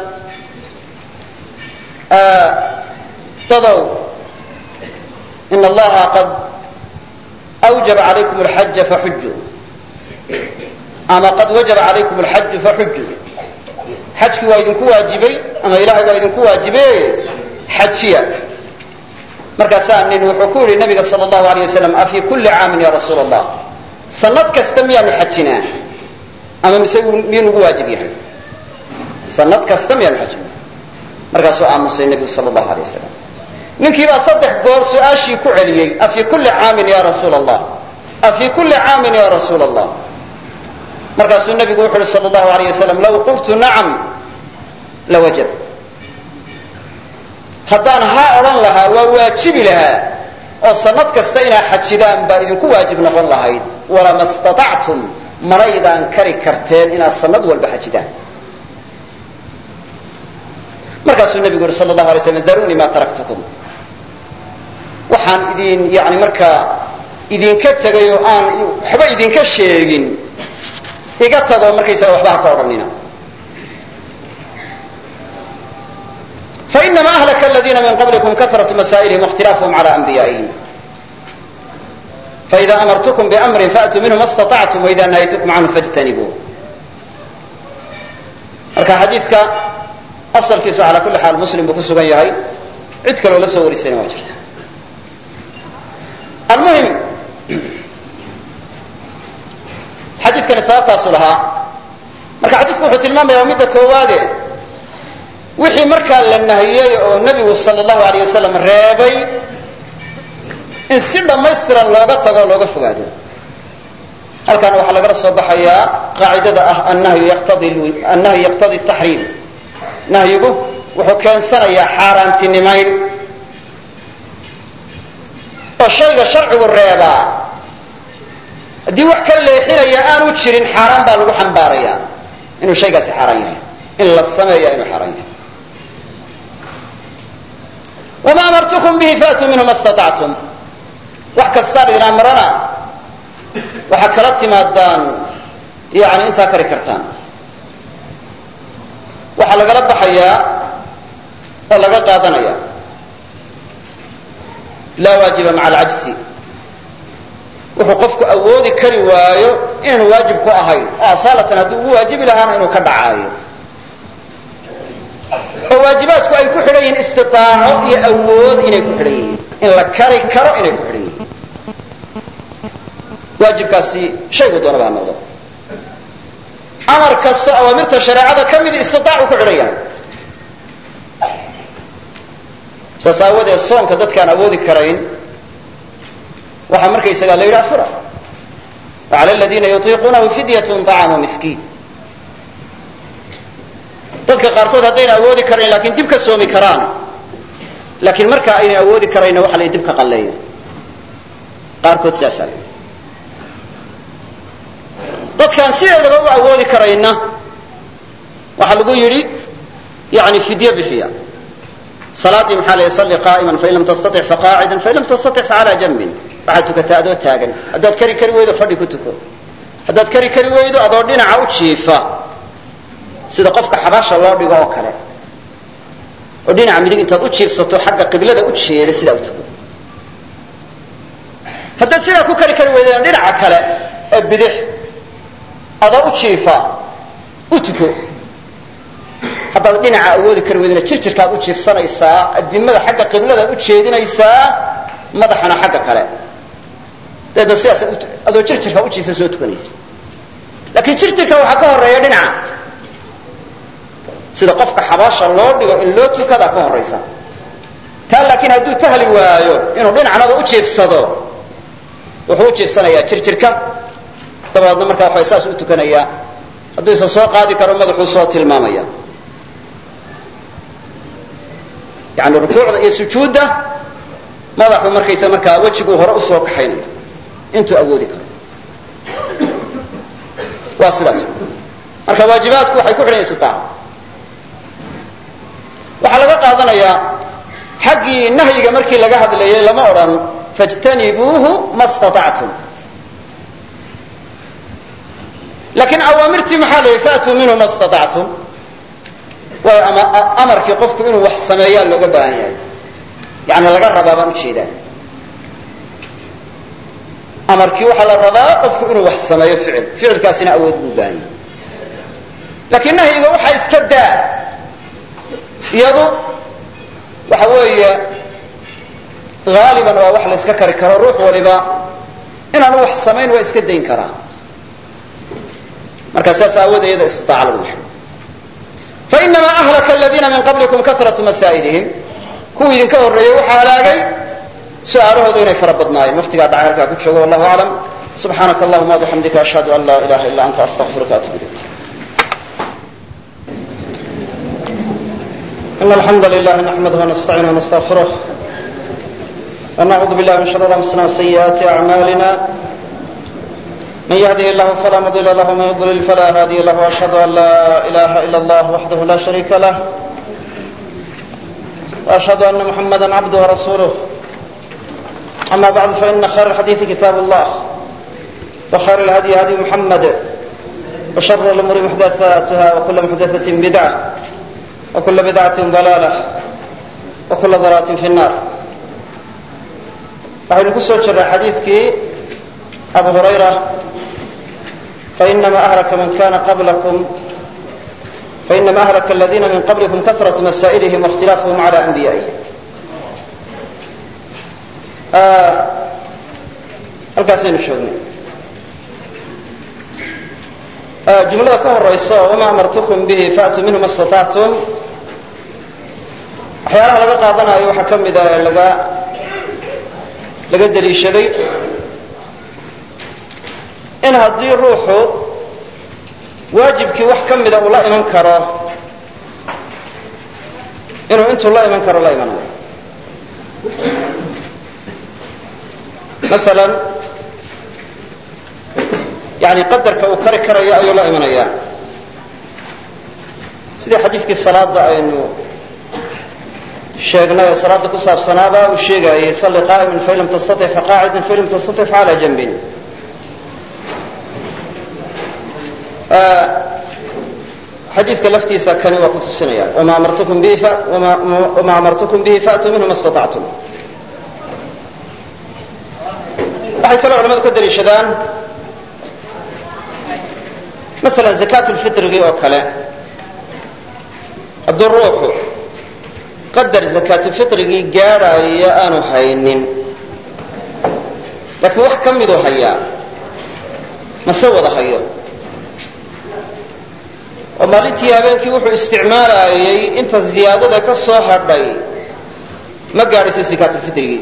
dadow in allaha qad awjaba calaykum alxaja faxujuu ama qad wajaba calaykum alxaju faxujuu xajkii waa idinku waajibay ama ilahay waa idinku waajibe xajiya markaasaa nin wuxuu ku yidhi nabiga sala allahu alayh wasalam afii kulli caamin ya rasuula allah sanad kasta miyaanu xajinaa ama mise miyuu nagu waajib yahay sanad kasta miyaanu xajinaa markaasuu aamusay nebigu sala allahu alay wasalam ninkii baa saddex goor su-aashii ku celiyey afii kulli caamin ya rasuula allah afii kulli caamin ya rasuula allah markaasuu nebigu wuxu uhi sala allahu alayh wasalam law qultu nacam lawajab haddaan haa odhan lahaa waa waajibi lahaa oo sanad kasta inaad xajidaan baa idinku waajib noqon lahayd walama staطactum manaydaan kari karteen inaad sanad walba xajidaan markaasuu nebigu yihi sal allahu alay slam darunii ma taraktukum waxaan idin yani markaa idinka tegay oo aan waxba idinka sheegin iga tago markaysaga waxba ha ka odhanina fainama ahlaka aladiina min qablikum kasratu masaa'ilihim waاkhtilaafuhum cala anbiya'ihim faida amartukum biamrin faatuu minhu ma staطactum waida nahaytukum canhu fاjtanibuu marka xadiidka asalkiisu calaa kulli xaal muslim buu ku sugan yahay cid kaloo la soo warisayna waa jirta almuhim xadiidkani sababtaasuu lahaa marka xadiidku wuxuu tilmaamaya midda koowaade wixii markaa la nahiyey oo nebigu sala allahu alayh wasalam reebay in si dhammaystiran looga tago o looga fogaado halkaana waxaa lagala soo baxayaa qaacidada ah annahyu yaqtadi taxriim nahyigu wuxuu keensanayaa xaaraantinimayn oo shayga sharcigu reebaa haddii wax ka leexinaya aanu jirin xaaraan baa lagu xambaaraya inuu shaygaasi xaaraan yahay in la sameeya inuu xaaraan yahay wama amartukum bihi faatuu minhu ma staطactum wax kastaan idin amrana waxaa kala timaadaan yani intaa kari kartaan waxaa lagala baxayaa oo laga qaadanaya laa waajiba maca alcajsi wuxuu qofku awoodi kari waayo inaanu waajib ku ahayn oo asaalatan hadduu ugu waajibi lahaana inuu ka dhacaayo oo waajibaadku ay ku xidhan yihiin istiaaco iyo awood inay ku xidhan yihiin in la kari karo inay ku xidhan yihiin waajibkaasi shaygu doonaba ha noqdo amar kasto awaamirta shareecada ka mid istitaacu ku xidhan yahay saas aawadeed soonka dadkaan awoodi karayn waxaa markaysagaa la yidhi afura wacala aladiina yutiiquunahu fidyatun طacaamu miskiin dadka qaarkood haddayna awoodi karayn laakiin dib ka soomi karaan laakiin markaa aynay awoodi karayna waxa la dib ka qalleeya qaarkood saasaa la yidhi dadkaan sideedaba u awoodi karayna waxaa lagu yidhi yani fidye bixiya salaadii maxaa la salli qaa'iman fain lam tastatic faqaacidan fain lam tastatic facalaa janbin waxaad tukataa adoo taagan haddaad kari kari weydo fadhi ku tuko haddaad kari kari weydo adoo dhinaca u jiifa sida qofka xabaasha loo dhigo oo kale oo dhinaca midig intaad u jiifsato xagga qiblada u jeeda sidaa u tuko haddaad sidaa ku kari kari weydana dhinaca kale ee bidix adoo u jiifa u tuko haddaad dhinaca awoodi kari weydana jirjirkaad u jiifsanaysaa adimada xagga qibladaad u jeedinaysaa madaxana xagga kale dabeedna sidaas adoo jirjirka u jiifa soo tukanaysa laakiin jirjirka waxaa ka horeeya dhinaca sida qofka xabaasha loo dhigo in loo tukadaa ka horaysa taa laakiin hadduu tahli waayo inuu dhinacnaba u jiifsado wuxuu u jiifsanayaa jirjirka dabadeedna markaa waxa saas u tukanayaa hadduu isa soo qaadi karo madaxuu soo tilmaamaya yani rukuucda iyo sujuudda madaxu markaysa markaa wejiguu hore usoo kaxaynaya intuu awoodi karo. waa sidaas marka waajibaadku waxay ku xidhan istitaaca. waxaa laga qaadanayaa xaggii nahyiga markii laga hadlayay lama odhan fajtanibuuhu ma istatactum, laakiin awaamirtii maxaa la yidhi faatuu minhu ma istatactum. waayo amarkii qofku inuu wax sameeyaa looga baahan yahay, yani laga rabaa baan ujeedaa. amarkii waxaa la rabaa qofku inuu wax sameeyo ficil, ficilkaasina awood buu baahan yahay. laakiin nahyiga waxaa iska daa iyadu waxa weeye haaliban waa wax la iska kari karo, ruux waliba inaanu wax samayn waa iska dayn karaa. marka saas aawood iyada istitaaca lagu maxay. fainamaa ahlaka aladiina min qablikum karatu masaa'ilihim, kuwii idinka horreeyey waxaa halaagay su-aalahoodu inay fara badnaayeen. waqtigaa dhacay halkaa ku joogo wallahu aclam. subxaanaka allahuma wabixamdika ashhadu an laa ilaha illa anta astaqfiruka atubu ilayk. إن الحمد لله نحمده ونستعينه ونستغفره ونعوذ بالله من شرور أنفسنا وسيئات أعمالنا. من يهده الله فلا مضل له ومن يضلل فلا هادي له، وأشهد أن لا إله إلا الله وحده لا شريك له، وأشهد أن محمدا عبده ورسوله. أما بعد فإن خير الحديث كتاب الله، وخير الهدي هدي محمد، وشر الأمور محدثاتها، وكل محدثة بدعة، وكل بدعة ضلالة، وكل ضلالة في النار. waxaynu ku soo jirnay xadiidkii abu hurayra fainama ahlaka man kana qablakum fainama ahlaka aladiina min qablikum kasratu masaa'ilihim waاkhtilaafuhum cala anbiya'ihim. halkaasaynu joognay. jumlada ka horaysa wama amartukum bihi faatuu minhu ma istatactum, waxyaalaha laga qaadanayo waxaa ka mida ee laga laga daliishaday in haddii ruuxu waajibkii wax ka mida uu la iman karo, inuu intuu la iman karo la imanayo. maalan yani qadarka uu kari karayo ayuu la imanayaa, sidii xadiiskii salaada aynu sheegnay oo salaada ku saabsanaaba uu sheegayay salli qaa'iman fain lam tastatic faqaacidan fain lam tastatic facala janbin. xadiidka laftiisa kani waa ku tusinaya wama amartukum bihi wama amartukum bihi faatuu minhu ma istatactum. waxay kaloo culamadu ka daliishadaan masalan zakaatu lfitrigii oo kale, hadduu ruuxu qadar zakaatu fitrigii gaadhaya aanu haynin, laakiin wax ka miduu hayaa, mase wada hayo, oo maalintii habeenkii wuxuu isticmaalayay inta ziyaadada ka soo hadhay ma gaadhayso zakaatu fitrigii.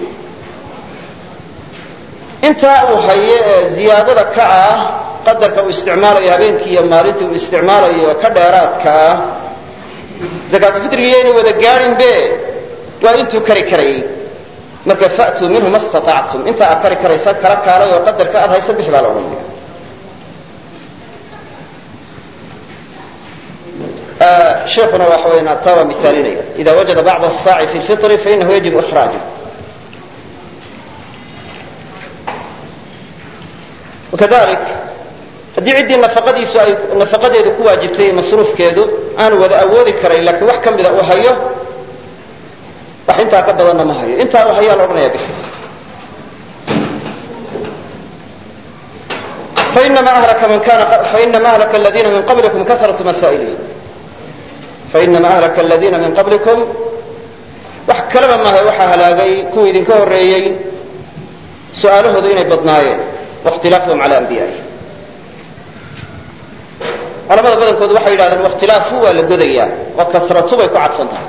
intaa uu hayo ee ziyaadada ka ah qadarka uu isticmaalayo habeenkii iyo maalintii uu isticmaalayo ka dheeraadka ah, zakaatu fitrigiyayna wada gaadhin be waa intuu kari karayay. marka faatuu minhu ma istatactum, inta aad kari karaysa kala kaalay oo qadarka aad haysa bix baa la odhanaya. sheekuna waxa weya taa waa misaalinaya ida wajada bacda asaaci fi lfitri fainahu yajibu ikhraaju. wakadalik haddii ciddii nafaqadiisu ay nafaqadeedu ku waajibtay masruufkeedu aanu wada awoodi karayn, laakiin wax ka mida uu hayo, wax intaa ka badanna ma hayo, intaa uu hayaa la odhanaya bixi. fainama ahlaka man kana fainama ahlaka aladiina min qablikum kasratu masaa'ilihim fainama ahlaka aladiina min qablikum, wax kaleba maaha waxaa halaagay kuwii idinka horreeyey su-aalahoodu inay badnaayeen, waاkhtilaafuhum cala anbiya'ihim. culamada badankoodu waxay yidhahdeen wakhtilaafu waa la godayaa oo kasratu bay ku cadfan tahay.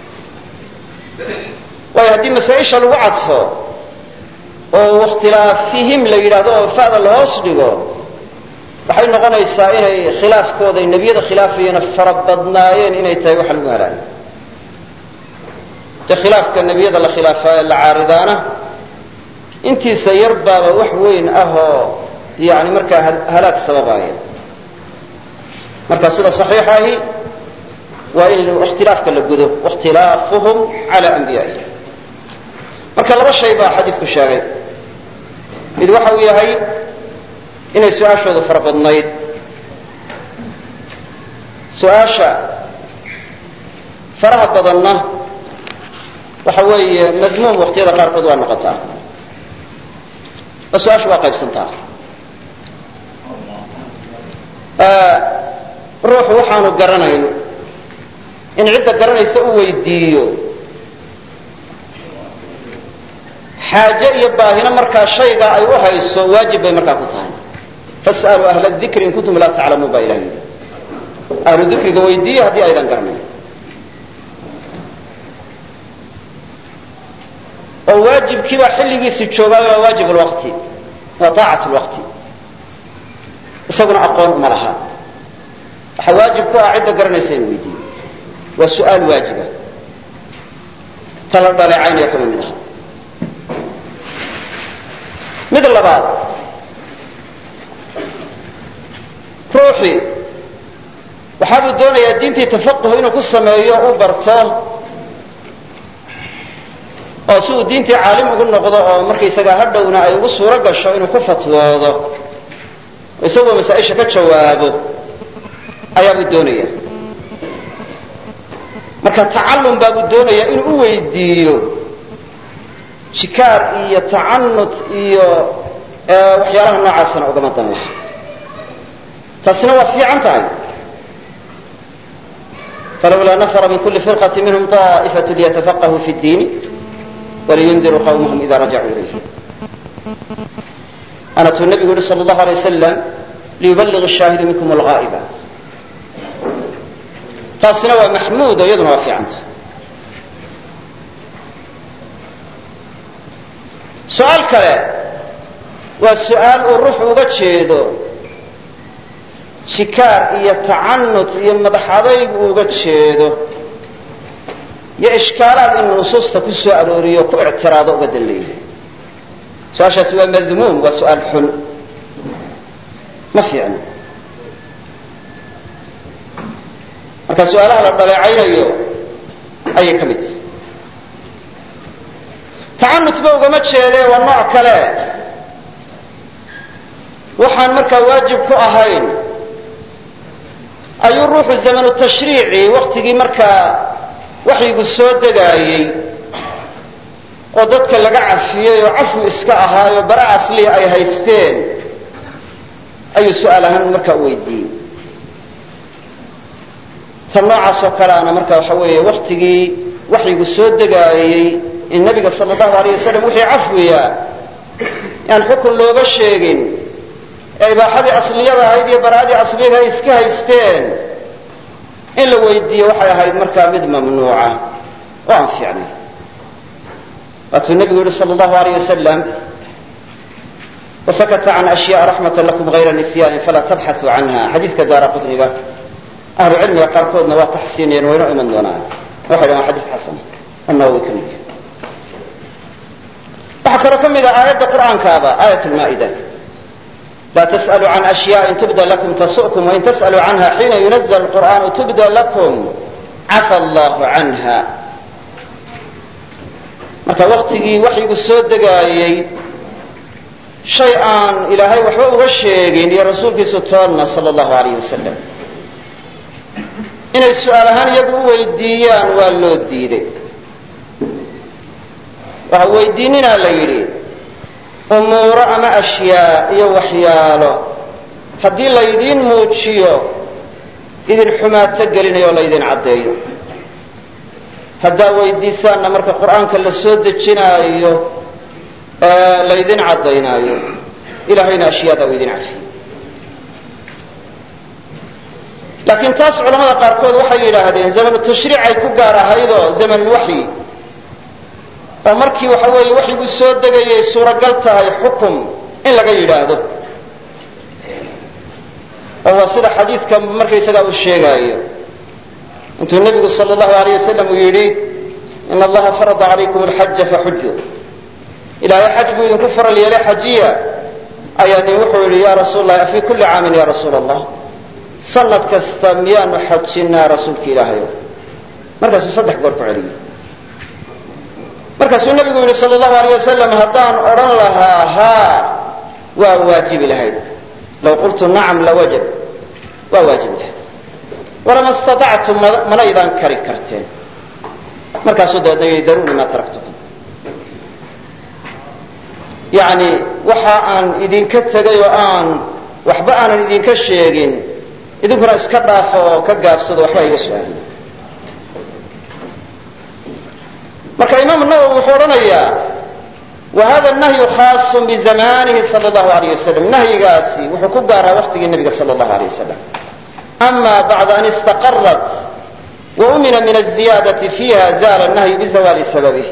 waayo haddii masaa-isha lagu cadfo oo wakhtilaafihim la yidhahdo oo fa'da la hoos dhigo, waxay noqonaysaa inay khilaafkooda ay nebiyada khilaafayena fara badnaayeen inay tahay waxa lagu halaagay. dee khilaafka nebiyada la khilaafaaye la caaridaana intiisa yar baaba wax weyn ah oo yani markaa halaag sababaaya marka sida saxiixa ahi waa in ikhtilaafka la gudo ikhtilaafuhum cala anbiyaa'ihim marka laba shay baa xadiidku sheegay mid waxa uu yahay inay su-aashoodu fara badnayd su-aasha faraha badanna waxa weeye madmuum waqtiyada qaarkood waa noqotaa oo su-aashu waa qaybsantaa ruuxu waxaanu garanayn in cidda garanaysa u weydiiyo xaaje iyo baahina markaa shayga ay u hayso waajib bay markaa ku tahay fas'aluu ahla dikri in kuntum laa taclamuun baa ilahay yidhi ahlu dikriga weydiiya haddii aydan garanayn oo waajibkiibaa xilligiisii joogaa waa waajib lwaqti waa taacat lwaqti isaguna aqoon uma laha waxaa waajib ku ah cidda garanaysa in weydiiyo waa su-aal waajiba tala dhaleecaynaya kama mid aha mid labaad ruuxii waxaabuu doonayaa diintii tafaquh inuu ku sameeyo u barto oo si uu diintii caalim ugu noqdo oo markaysagaa hadhowna ay ugu suuro gasho inuu ku fatwoodo isagoo masaa-isha ka jawaabo ayaabuu doonaya marka tacallum baabuu doonaya inuu u weydiiyo shikaar iyo tacanut iyo waxyaalaha noocaasana ugama dan laha taasina waa fiican tahay falawlaa nafara min kuli firqati minhum طaa'ifatu liyatafaqahuu fi اddiini waliyundiruu qawmahum ida rajacuu ilayhi anatuu nabigu yihi sala allahu alay wasalam liyuballiq ashaahidu minkum alghaa'iba taasina waa maxmuud oo iyaduna waa fiican tahay su-aal kale waa su-aal uu ruux uga jeedo shikaar iyo tacanut iyo madax adayg uu uga jeedo iyo ishkaalaad in nusuusta ku soo arooriyo ku ictiraado uga dan leeyahay su-aashaasi waa madmuum waa su-aal xun ma fiicno marka su-aalaha la dhaleecaynayo ayay ka mid tacanutba ugama jeedee waa nooc kale waxaan markaa waajib ku ahayn ayuu ruuxu zamanu tashriici waktigii markaa waxyigu soo degaayey oo dadka laga cafiyey oo cafwi iska ahaayo bara asliya ay haysteen ayuu su-aal ahaan markaa u weydiiyey tan noocaas oo kaleana marka waxa weeye waktigii waxyigu soo degaayey in nabiga sala allahu alayh wasalam wixii cafwiya aan xukun looga sheegin ee ibaaxadii asliyada ahayd iyo bara'adii asliyada ay iska haysteen in la weydiiyo waxay ahayd markaa mid mamnuuca oo aan fiicnay waatuu nabigu yihi sala allahu alayh wasalam wasakata can ashyaء raxmata lakum hayra nisyaanin falaa tabxaثuu canha xadiidka daara qutniga ahlu cilmiga qaarkoodna waa taxsiiniyeen waynoo iman doonaan waxay dhahan waa xadiis xasan annawowi ka mid yahay waxaa kaloo ka mid ah aayadda qur'aankaaba aayat lmaa'ida laa tas'aluu can ashyaءin tubda lakum tasu'kum wain tas'aluu canha xiina yunazl الqur'aanu tubda lakum cafa allahu canha marka waktigii waxyigu soo degaayey shay aan ilaahay waxba uga sheegin iyo rasuulkiisu toonna sala allahu alayh wasalam inay su-aal ahaan iyagu u weydiiyaan waa loo diiday waxa weydiininaa la yidhi umuuro ama ashyaa iyo waxyaalo haddii laydiin muujiyo idin xumaato gelinayo o laydin caddeeyo haddaa weydiisaanna marka qur'aanka la soo dejinaayo laydin caddaynaayo ilahayna ashyaada u idin cafiyo laakiin taas culamada qaarkood waxay yidhaahdeen zamanu tashriic ay ku gaar ahaydoo zamanulwaxyi oo markii waxa weeye waxyigu soo degayay suuragal tahay xukum in laga yidhaahdo oo waa sida xadiidka markaysagaa uu sheegaayo intuu nebigu sala allahu alayh wasalam uu yidhi ina allaha farada calaykum alxaja faxujuu ilaahay xaj buu idinku faral yeelay xajiya ayaa nin wuxuu yidhi yaa rasuul allah fii kulli caamin ya rasuula allah sanad kasta miyaanu xajinaa rasuulka ilaahayo markaasuu saddex goor ku celiyey markaasuu nabigu yidhi sal allahu alayh wasalam haddaan odhan lahaa haa waa waajibi lahayd law qultu nacam lawajab waa waajibi lahayd walama istatactum manaydaan kari karteen markaasuu dabeedna yidhi daruuni maa taraktukum yani waxa aan idinka tegay oo aan waxba aanan idinka sheegin idinkuna iska dhaafo oo ka gaabsado waxba iga su-aaliy marka imaamu nawowi wuxuu odhanayaa wa hada nahyu khaasun bizamanihi sal allahu alayh wasalam nahyigaasi wuxuu ku gaaraa waqtigii nebiga sal allahu alayh wasalam ama bacda an istaqarat wa umina min aziyadati fiiha zaala nahyu bizawali sababih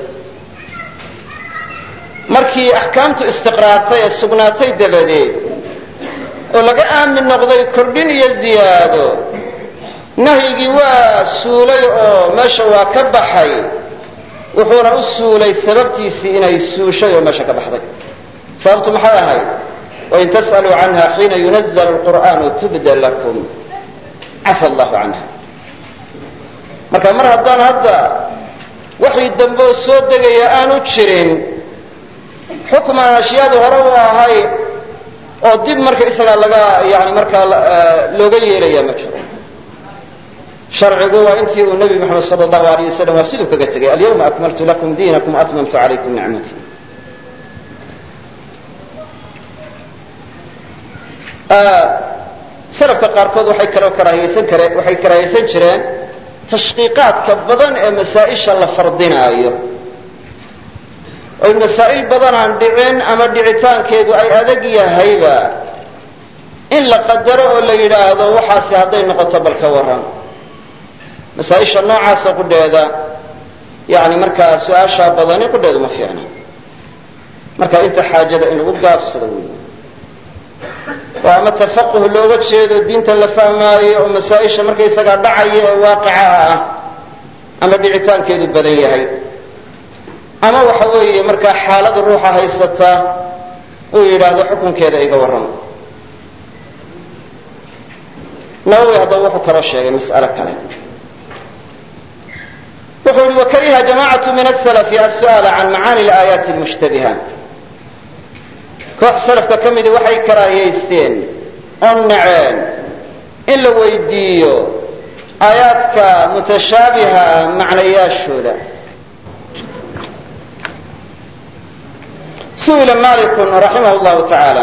markii axkaamtu istiqraartay ee sugnaatay dabadeed oo laga aamin noqday kordhin iyo ziyaado nahyigii waa suulay oo meesha waa ka baxay wuxuuna u suulay sababtiisii inay suushay oo meesha ka baxday sababtu maxay ahayd wain tas'aluu canha xiina yunazl alqur'aanu tubda lakum cafa allahu canha marka mar haddaan hadda waxii dambe oo soo degaya aanu jirin xukman ashyaadu hore u ahayd oo dib marka isagaa laga yani markaa looga yeelaya ma jiro sharcigu waa intii uu nebi moxamed sal allahu alayh wasalam waa siduu kaga tegay alyawma akmaltu lakum diinakum atmamtu calaykum nicmatii salafka qaarkood waxay kaloo karaahiyeysan kare waxay karaahiyeysan jireen tashqiiqaadka badan ee masaa-isha la fardinaayo oo in masaa'il badan aan dhicin ama dhicitaankeedu ay adag yahayba in la qadaro oo la yidhaahdo waxaasi hadday noqoto bal ka warran masaa-isha noocaasa qudheeda yani markaa su-aashaa badani qudheedu ma fiicna marka inta xaajada in lagu gaabsado wey oo ama tafaquh looga jeedo diinta la fahmaayo oo masaa-isha markaysagaa dhacaya ee waaqicaha ah ama dhicitaankeedu badan yahay ama waxa weeye markaa xaalada ruuxa haysata uu yidhaahdo xukunkeeda iga warramo nawowi haddaba wuxuu kaloo sheegay mas'alo kale wuxuu yihi wakariha jamacatu min asalafi as-su'aala can macaani alaayaati almushtabiha koox salafka ka midi waxay karaahiyaysteen oo naceen in la weydiiyo aayaadka mutashaabiha macnayaashooda su'ila malik raximah llahu tacaala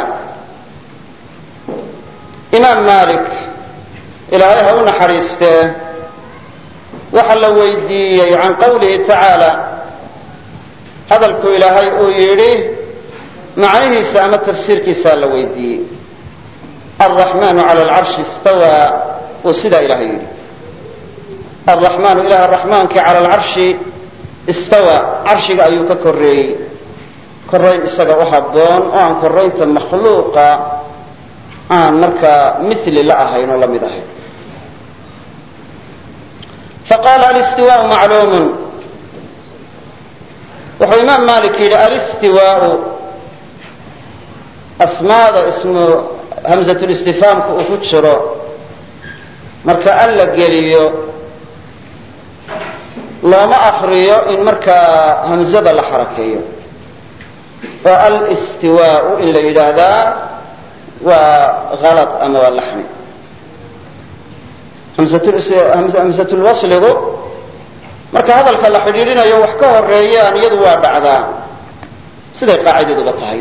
imaam malik ilaahay ha u naxariistee waxa la weydiiyey can qawlihi tacaala hadalku ilaahay uu yidhi macnihiisa ama tafsiirkiisaa la weydiiyey alraxmaanu cala alcarshi istawaa uu sidaa ilahay yidhi alraxmaanu ilaah raxmaankii cala alcarshi istawaa carshiga ayuu ka korreeyey korrayn isaga u habboon oo aan korraynta makhluuqa aan markaa mili la ahayn oo la mid ahayn faqaala alistiwaau macluumun wuxuu imaam malik yidhi alistiwaau asmaada ismu hamsatulistifhaamka uu ku jiro marka an la geliyo looma akriyo in markaa hamzada la xarakeeyo oo alistiwaau in la yidhaahdaa waa halad ama waa laxni hamsatulwasligu marka hadalka la xidhiidhinayo wax ka horeeyaan iyadu waa dhacdaa siday qaacidaduba tahay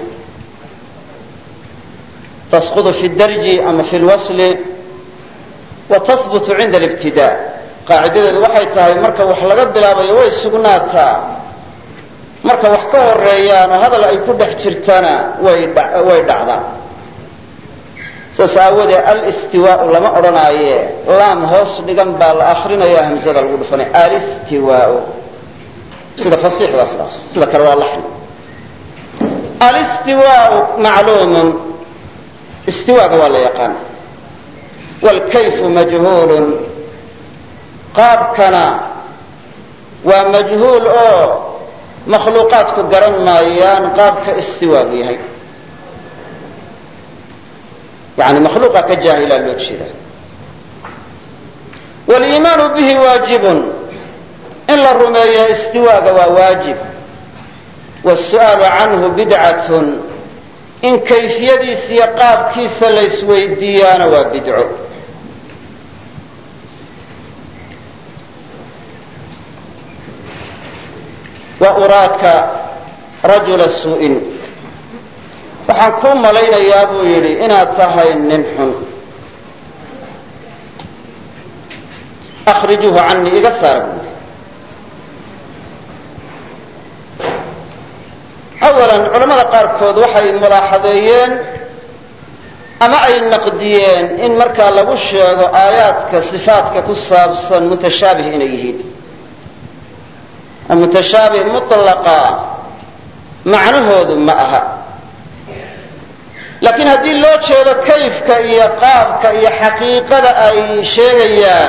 tasqudu fi darji ama fi lwasli wa tahbutu cinda alibtidaa qaacidadeedu waxay tahay marka wax laga bilaabayo way sugnaataa marka wax ka horeeyaan oo hadal ay ku dhex jirtana way way dhacdaa saas aawadee alistiwaau lama odhanaaye laam hoos dhigan baa la akrinaya hamsada lagu dhufanay alistiwaau sida fasiixda sidaas sida kale waa laxni alistiwaau macluumun istiwaaga waa la yaqaan waalkayfu majhuulun qaabkana waa majhuul oo makhluuqaadku garan maayaan qaabka istiwaagu yahay yani makhluuqa ka jaahilaa loo jeeda waliimaanu bihi waajibun in la rumeeya istiwaaga waa waajib wasu'aalu canhu bidcatun in kayfiyadiisa iyo qaabkiisa la isweydiiyaana waa bidco wa uraaka rajula suu'in waxaan kuu malaynayaa buu yidhi inaad tahay nin xun akhrijuuhu canii iga saara buu yidhi awalan culamada qaarkood waxay mulaaxadeeyeen ama ay naqdiyeen in markaa lagu sheego aayaadka sifaatka ku saabsan mutashaabih inay yihiin mutashaabih mutlaqa macnahoodu ma aha laakiin haddii loo jeedo kayfka iyo qaabka iyo xaqiiqada ay sheegayaan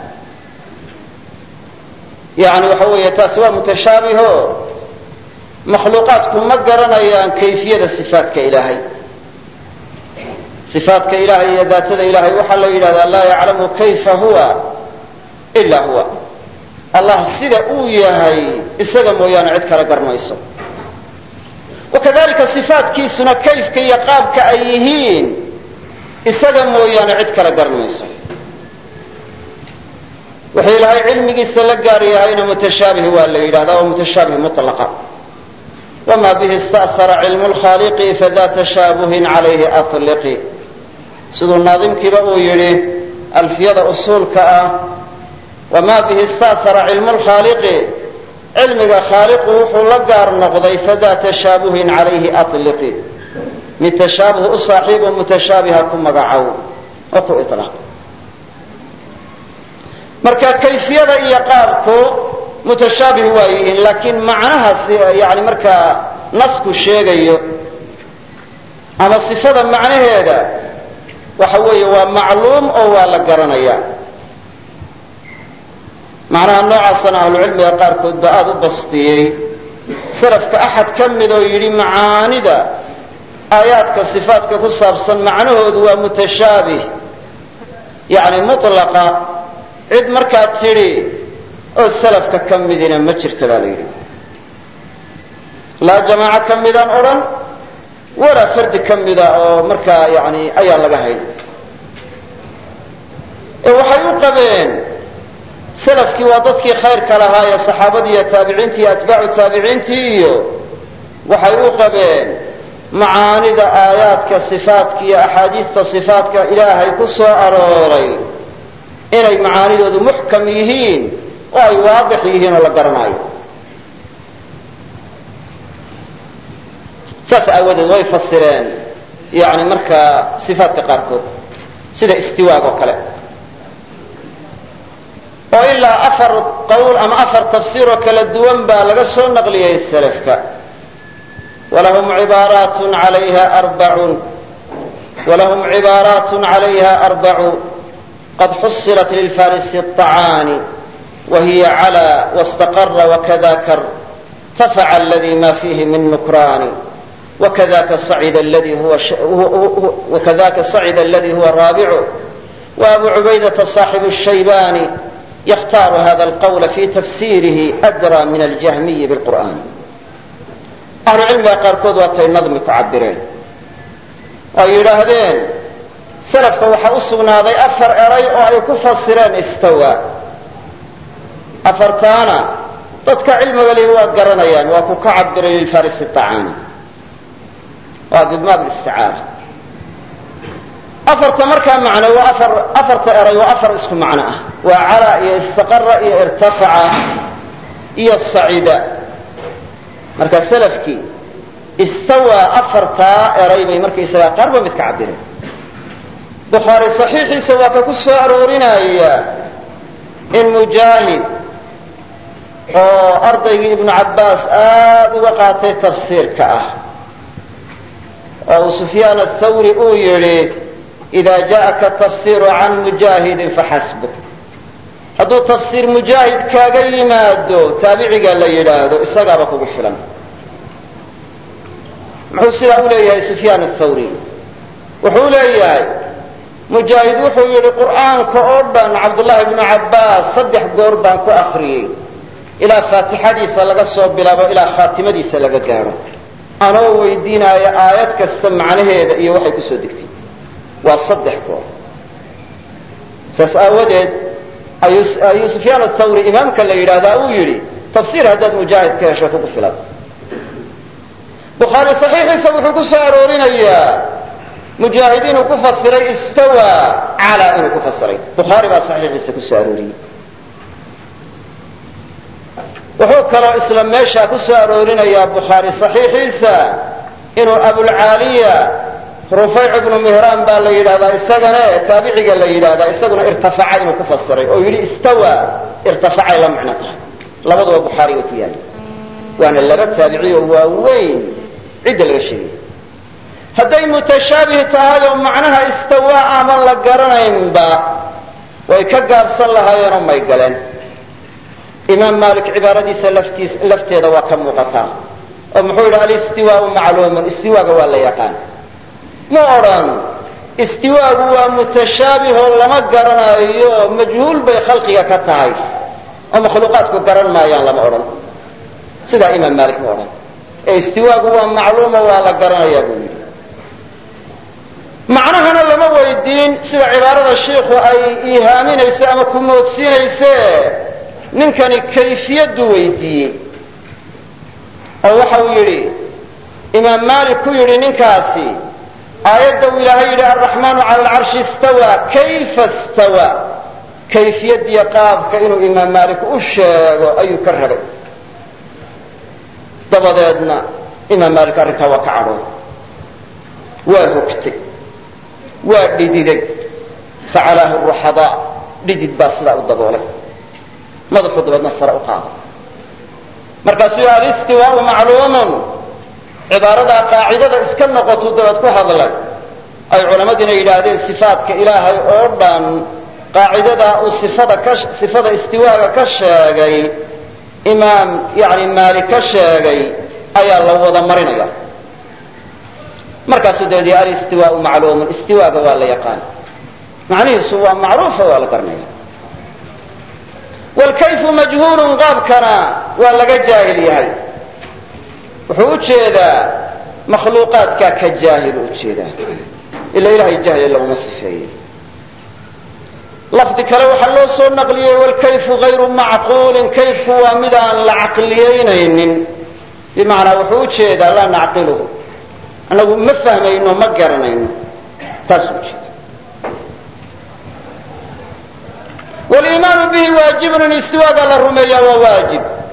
yani waxa weeye taasi waa mutashaabiho makhluuqaadku ma garanayaan kayfiyada sifaatka ilaahay sifaatka ilahay iyo daatada ilahay waxaa la yidhahdaa laa yaclamu kayfa huwa ila huwa allah sida uu yahay isaga mooyaane cid kale garmayso wakadalika sifaatkiisuna kayfka iyo qaabka ay yihiin isaga mooyaane cid kale garmayso wuxuu ilahay cilmigiisa la gaar yahayna mutashaabih waa la yidhahdaa waa mutashaabih mutlaqa wma bihi ista'hara cilmu lkhaaliqi fada tashaabuhin calayhi aطliqi siduu naadimkiiba uu yidhi alfiyada usuulka ah wamaa bihi ista'hara cilmu lkhaaliqi cilmiga khaaliqu wuxuu la gaar noqday fada tashaabuhin calayhi aطliqi mid tashaabuh u saaxiibo mutashaabiha ku magacow oo ku ilaaq marka kayfiyada iyo qaabku mutashaabih waa yihiin laakiin macnahaas yani markaa nasku sheegayo ama sifada macnaheeda waxa weeye waa macluum oo waa la garanaya macnaha noocaasana ahlucilmiga qaarkood ba aada u bastiyey salafka axad ka mid oo yidhi macaanida aayaadka sifaatka ku saabsan macnahoodu waa mutashaabih yani mutlaqa cid markaa tidhi oo salafka ka midina ma jirta baa la yidhi laa jamaaco ka midaan odhan walaa fardi ka mida oo markaa yani ayaan laga hayn ee waxay u qabeen salafkii waa dadkii khayrka lahaa ee saxaabadii iyo taabiciintii iyo atbaacu taabiciintii iyo waxay u qabeen macaanida aayaadka sifaatka iyo axaadiista sifaatka ilaahay ku soo arooray inay macaanidoodu muxkam yihiin oo ay waadix yihiin oo la garanayo saas aawadeed way fasireen yani markaa sifaatka qaarkood sida istiwaag oo kale oo ilaa afar qowl ama afar tafsiir oo kala duwan baa laga soo naqliyey salafka walahum cibaaraatun calayha arbacun walahum cibaaraatun calayha arbacu qad xusilat lilfarisi الطacaani وهي على واستقر وكذاك ارتفع الذي ما فيه من نكران وكذاك صعد الذي هو ش... وكذاك صعد الذي هو الرابع وأبو عبيدة صاحب الشيباني يختار هذا القول في تفسيره أدرى من الجهمي بالقرآن أهل العلم قاركود واتي النظم كعبرين ويراهدين سلفك وحاوصنا هذا أفر إري وأي كفصران استوى afartaana dadka cilmiga leh waa garanayaan waa ku ka cabiray lilfaris الطacaani waa bibmaab isticaara afarta markaa macno waa afar afarta eray waa afar isku macno ah waa calaa iyo istaqara iyo irtafaca iyo sacida marka salafkii istawaa afartaa eray bay markaysagaa qaarba mid ka cabireen bukhaari saxiixiisa waa ka ku soo aroorinaya in mujaahid oo ardaygii ibnu cabbaas aad uga qaatay tafsiirka ah oo uu sufyaan athawri uu yidhi idaa jaءaka tafsiru can mujaahidin faxasbuk hadduu tafsiir mujaahid kaaga yimaado taabiciga la yidhaahdo isagaaba kugu filan. muxuu sidaa u leeyahay sufyaan athawri? wuxuu leeyahay mujaahid wuxuu yidhi qur'aanka oo dhan cabdullaahi ibnu cabbaas saddex goor baan ku akriyey ilaa faatixadiisa laga soo bilaabo ilaa khaatimadiisa laga gaadho anoo weydiinaayo aayad kasta macnaheeda iyo waxay ku soo degtay. waa saddex goor. saas aawadeed ayuu sufyaan athawri imaamka la yidhaahdaa uu yidhi tafsiir haddaad mujaahid ka hesho kugu filan. bukhaari saxiixiisa wuxuu ku soo aroorinayaa mujaahid inuu ku fasiray istawa calaa inuu ku fasiray. bukhaari baa saxiixiisa ku soo arooriyey. wuxuu kaloo isla meeshaa ku soo aroorinayaa bukhaari saxiixiisa inuu abulcaaliya rufayc ibnu mihraan baa la yidhahdaa isagana taabiciga la yidhahdaa isaguna irtafaca inuu ku fasiray oo yidhi istawa irtafacay la macno tahay. labaduba bukhaariga ku yaala. waana laba taabiciyo waaweyn cidda laga sheegay. hadday mutashaabih tahay oo macnaha istawaa aaman la garanaynba way ka gaabsan lahaayeenoo may galeen. imaam maalik cibaaradiisa laftiis lafteeda waa ka muuqataa oo muxuu yidhi alistiwaau macluumun istiwaaga waa la yaqaan. ma odhan istiwaagu waa mutashaabihoo lama garanayo majhuul bay khalqiga ka tahay oo makhluuqaadku garan maayaan lama odhan. sidaa imaam maalik ma odhan ee istiwaagu waa macluumo waa la garanayaa buu yidhi. macnahana lama weydiin sida cibaarada shiikhu ay iihaaminayso ama ku moodsiinayse ninkani kayfiyaddu weydiiyey oo waxa uu yidhi imaam maalik ku yidhi ninkaasi aayadda uu ilaahay yidhi alraxmaanu cala alcarshi istawaa kayfa istawaa kayfiyadiyo qaabka inuu imaam maalik u sheego ayuu ka rabay. dabadeedna imaam maalik arrintaa waa ka cadhooy waa hogtay waa dhididay facalaahu ruxadaa dhidid baa sidaa u daboolay madaxuu dabeedna sare u qaaday. markaasuu yidhi alistiwaau macluumun cibaaradaa qaacidada iska noqotu dabeed ku hadlay ay culamadiina yidhaahdeen sifaadka ilaahay oo dhan qaacidadaa uu sifada ka sifada istiwaaga ka sheegay imaam yani maalik ka sheegay ayaa la wada marinaya. markaasuu dabeed yidhi alistiwaau macluumun istiwaaga waa la yaqaan macnihiisu waa macruufa waa la garanaya. wlkayfu majhuulun qaabkana waa laga jaahil yahay. wuxuu u jeedaa makhluuqaadkaa ka jaahil u jeedaa ila ilahay jahli laguma sifeeyey. lafdi kale waxaa loo soo naqliyey wlkayfu hayru macquulin kayfku waa mid aan la caqliyaynaynin bimacnaa wuxuu u jeedaa laa nacqiluhu annagu ma fahmayno ma garanayno taasuu ujeeda. waliimaanu bihi waajibun in istiwaaga la rumeeyaa waa waajib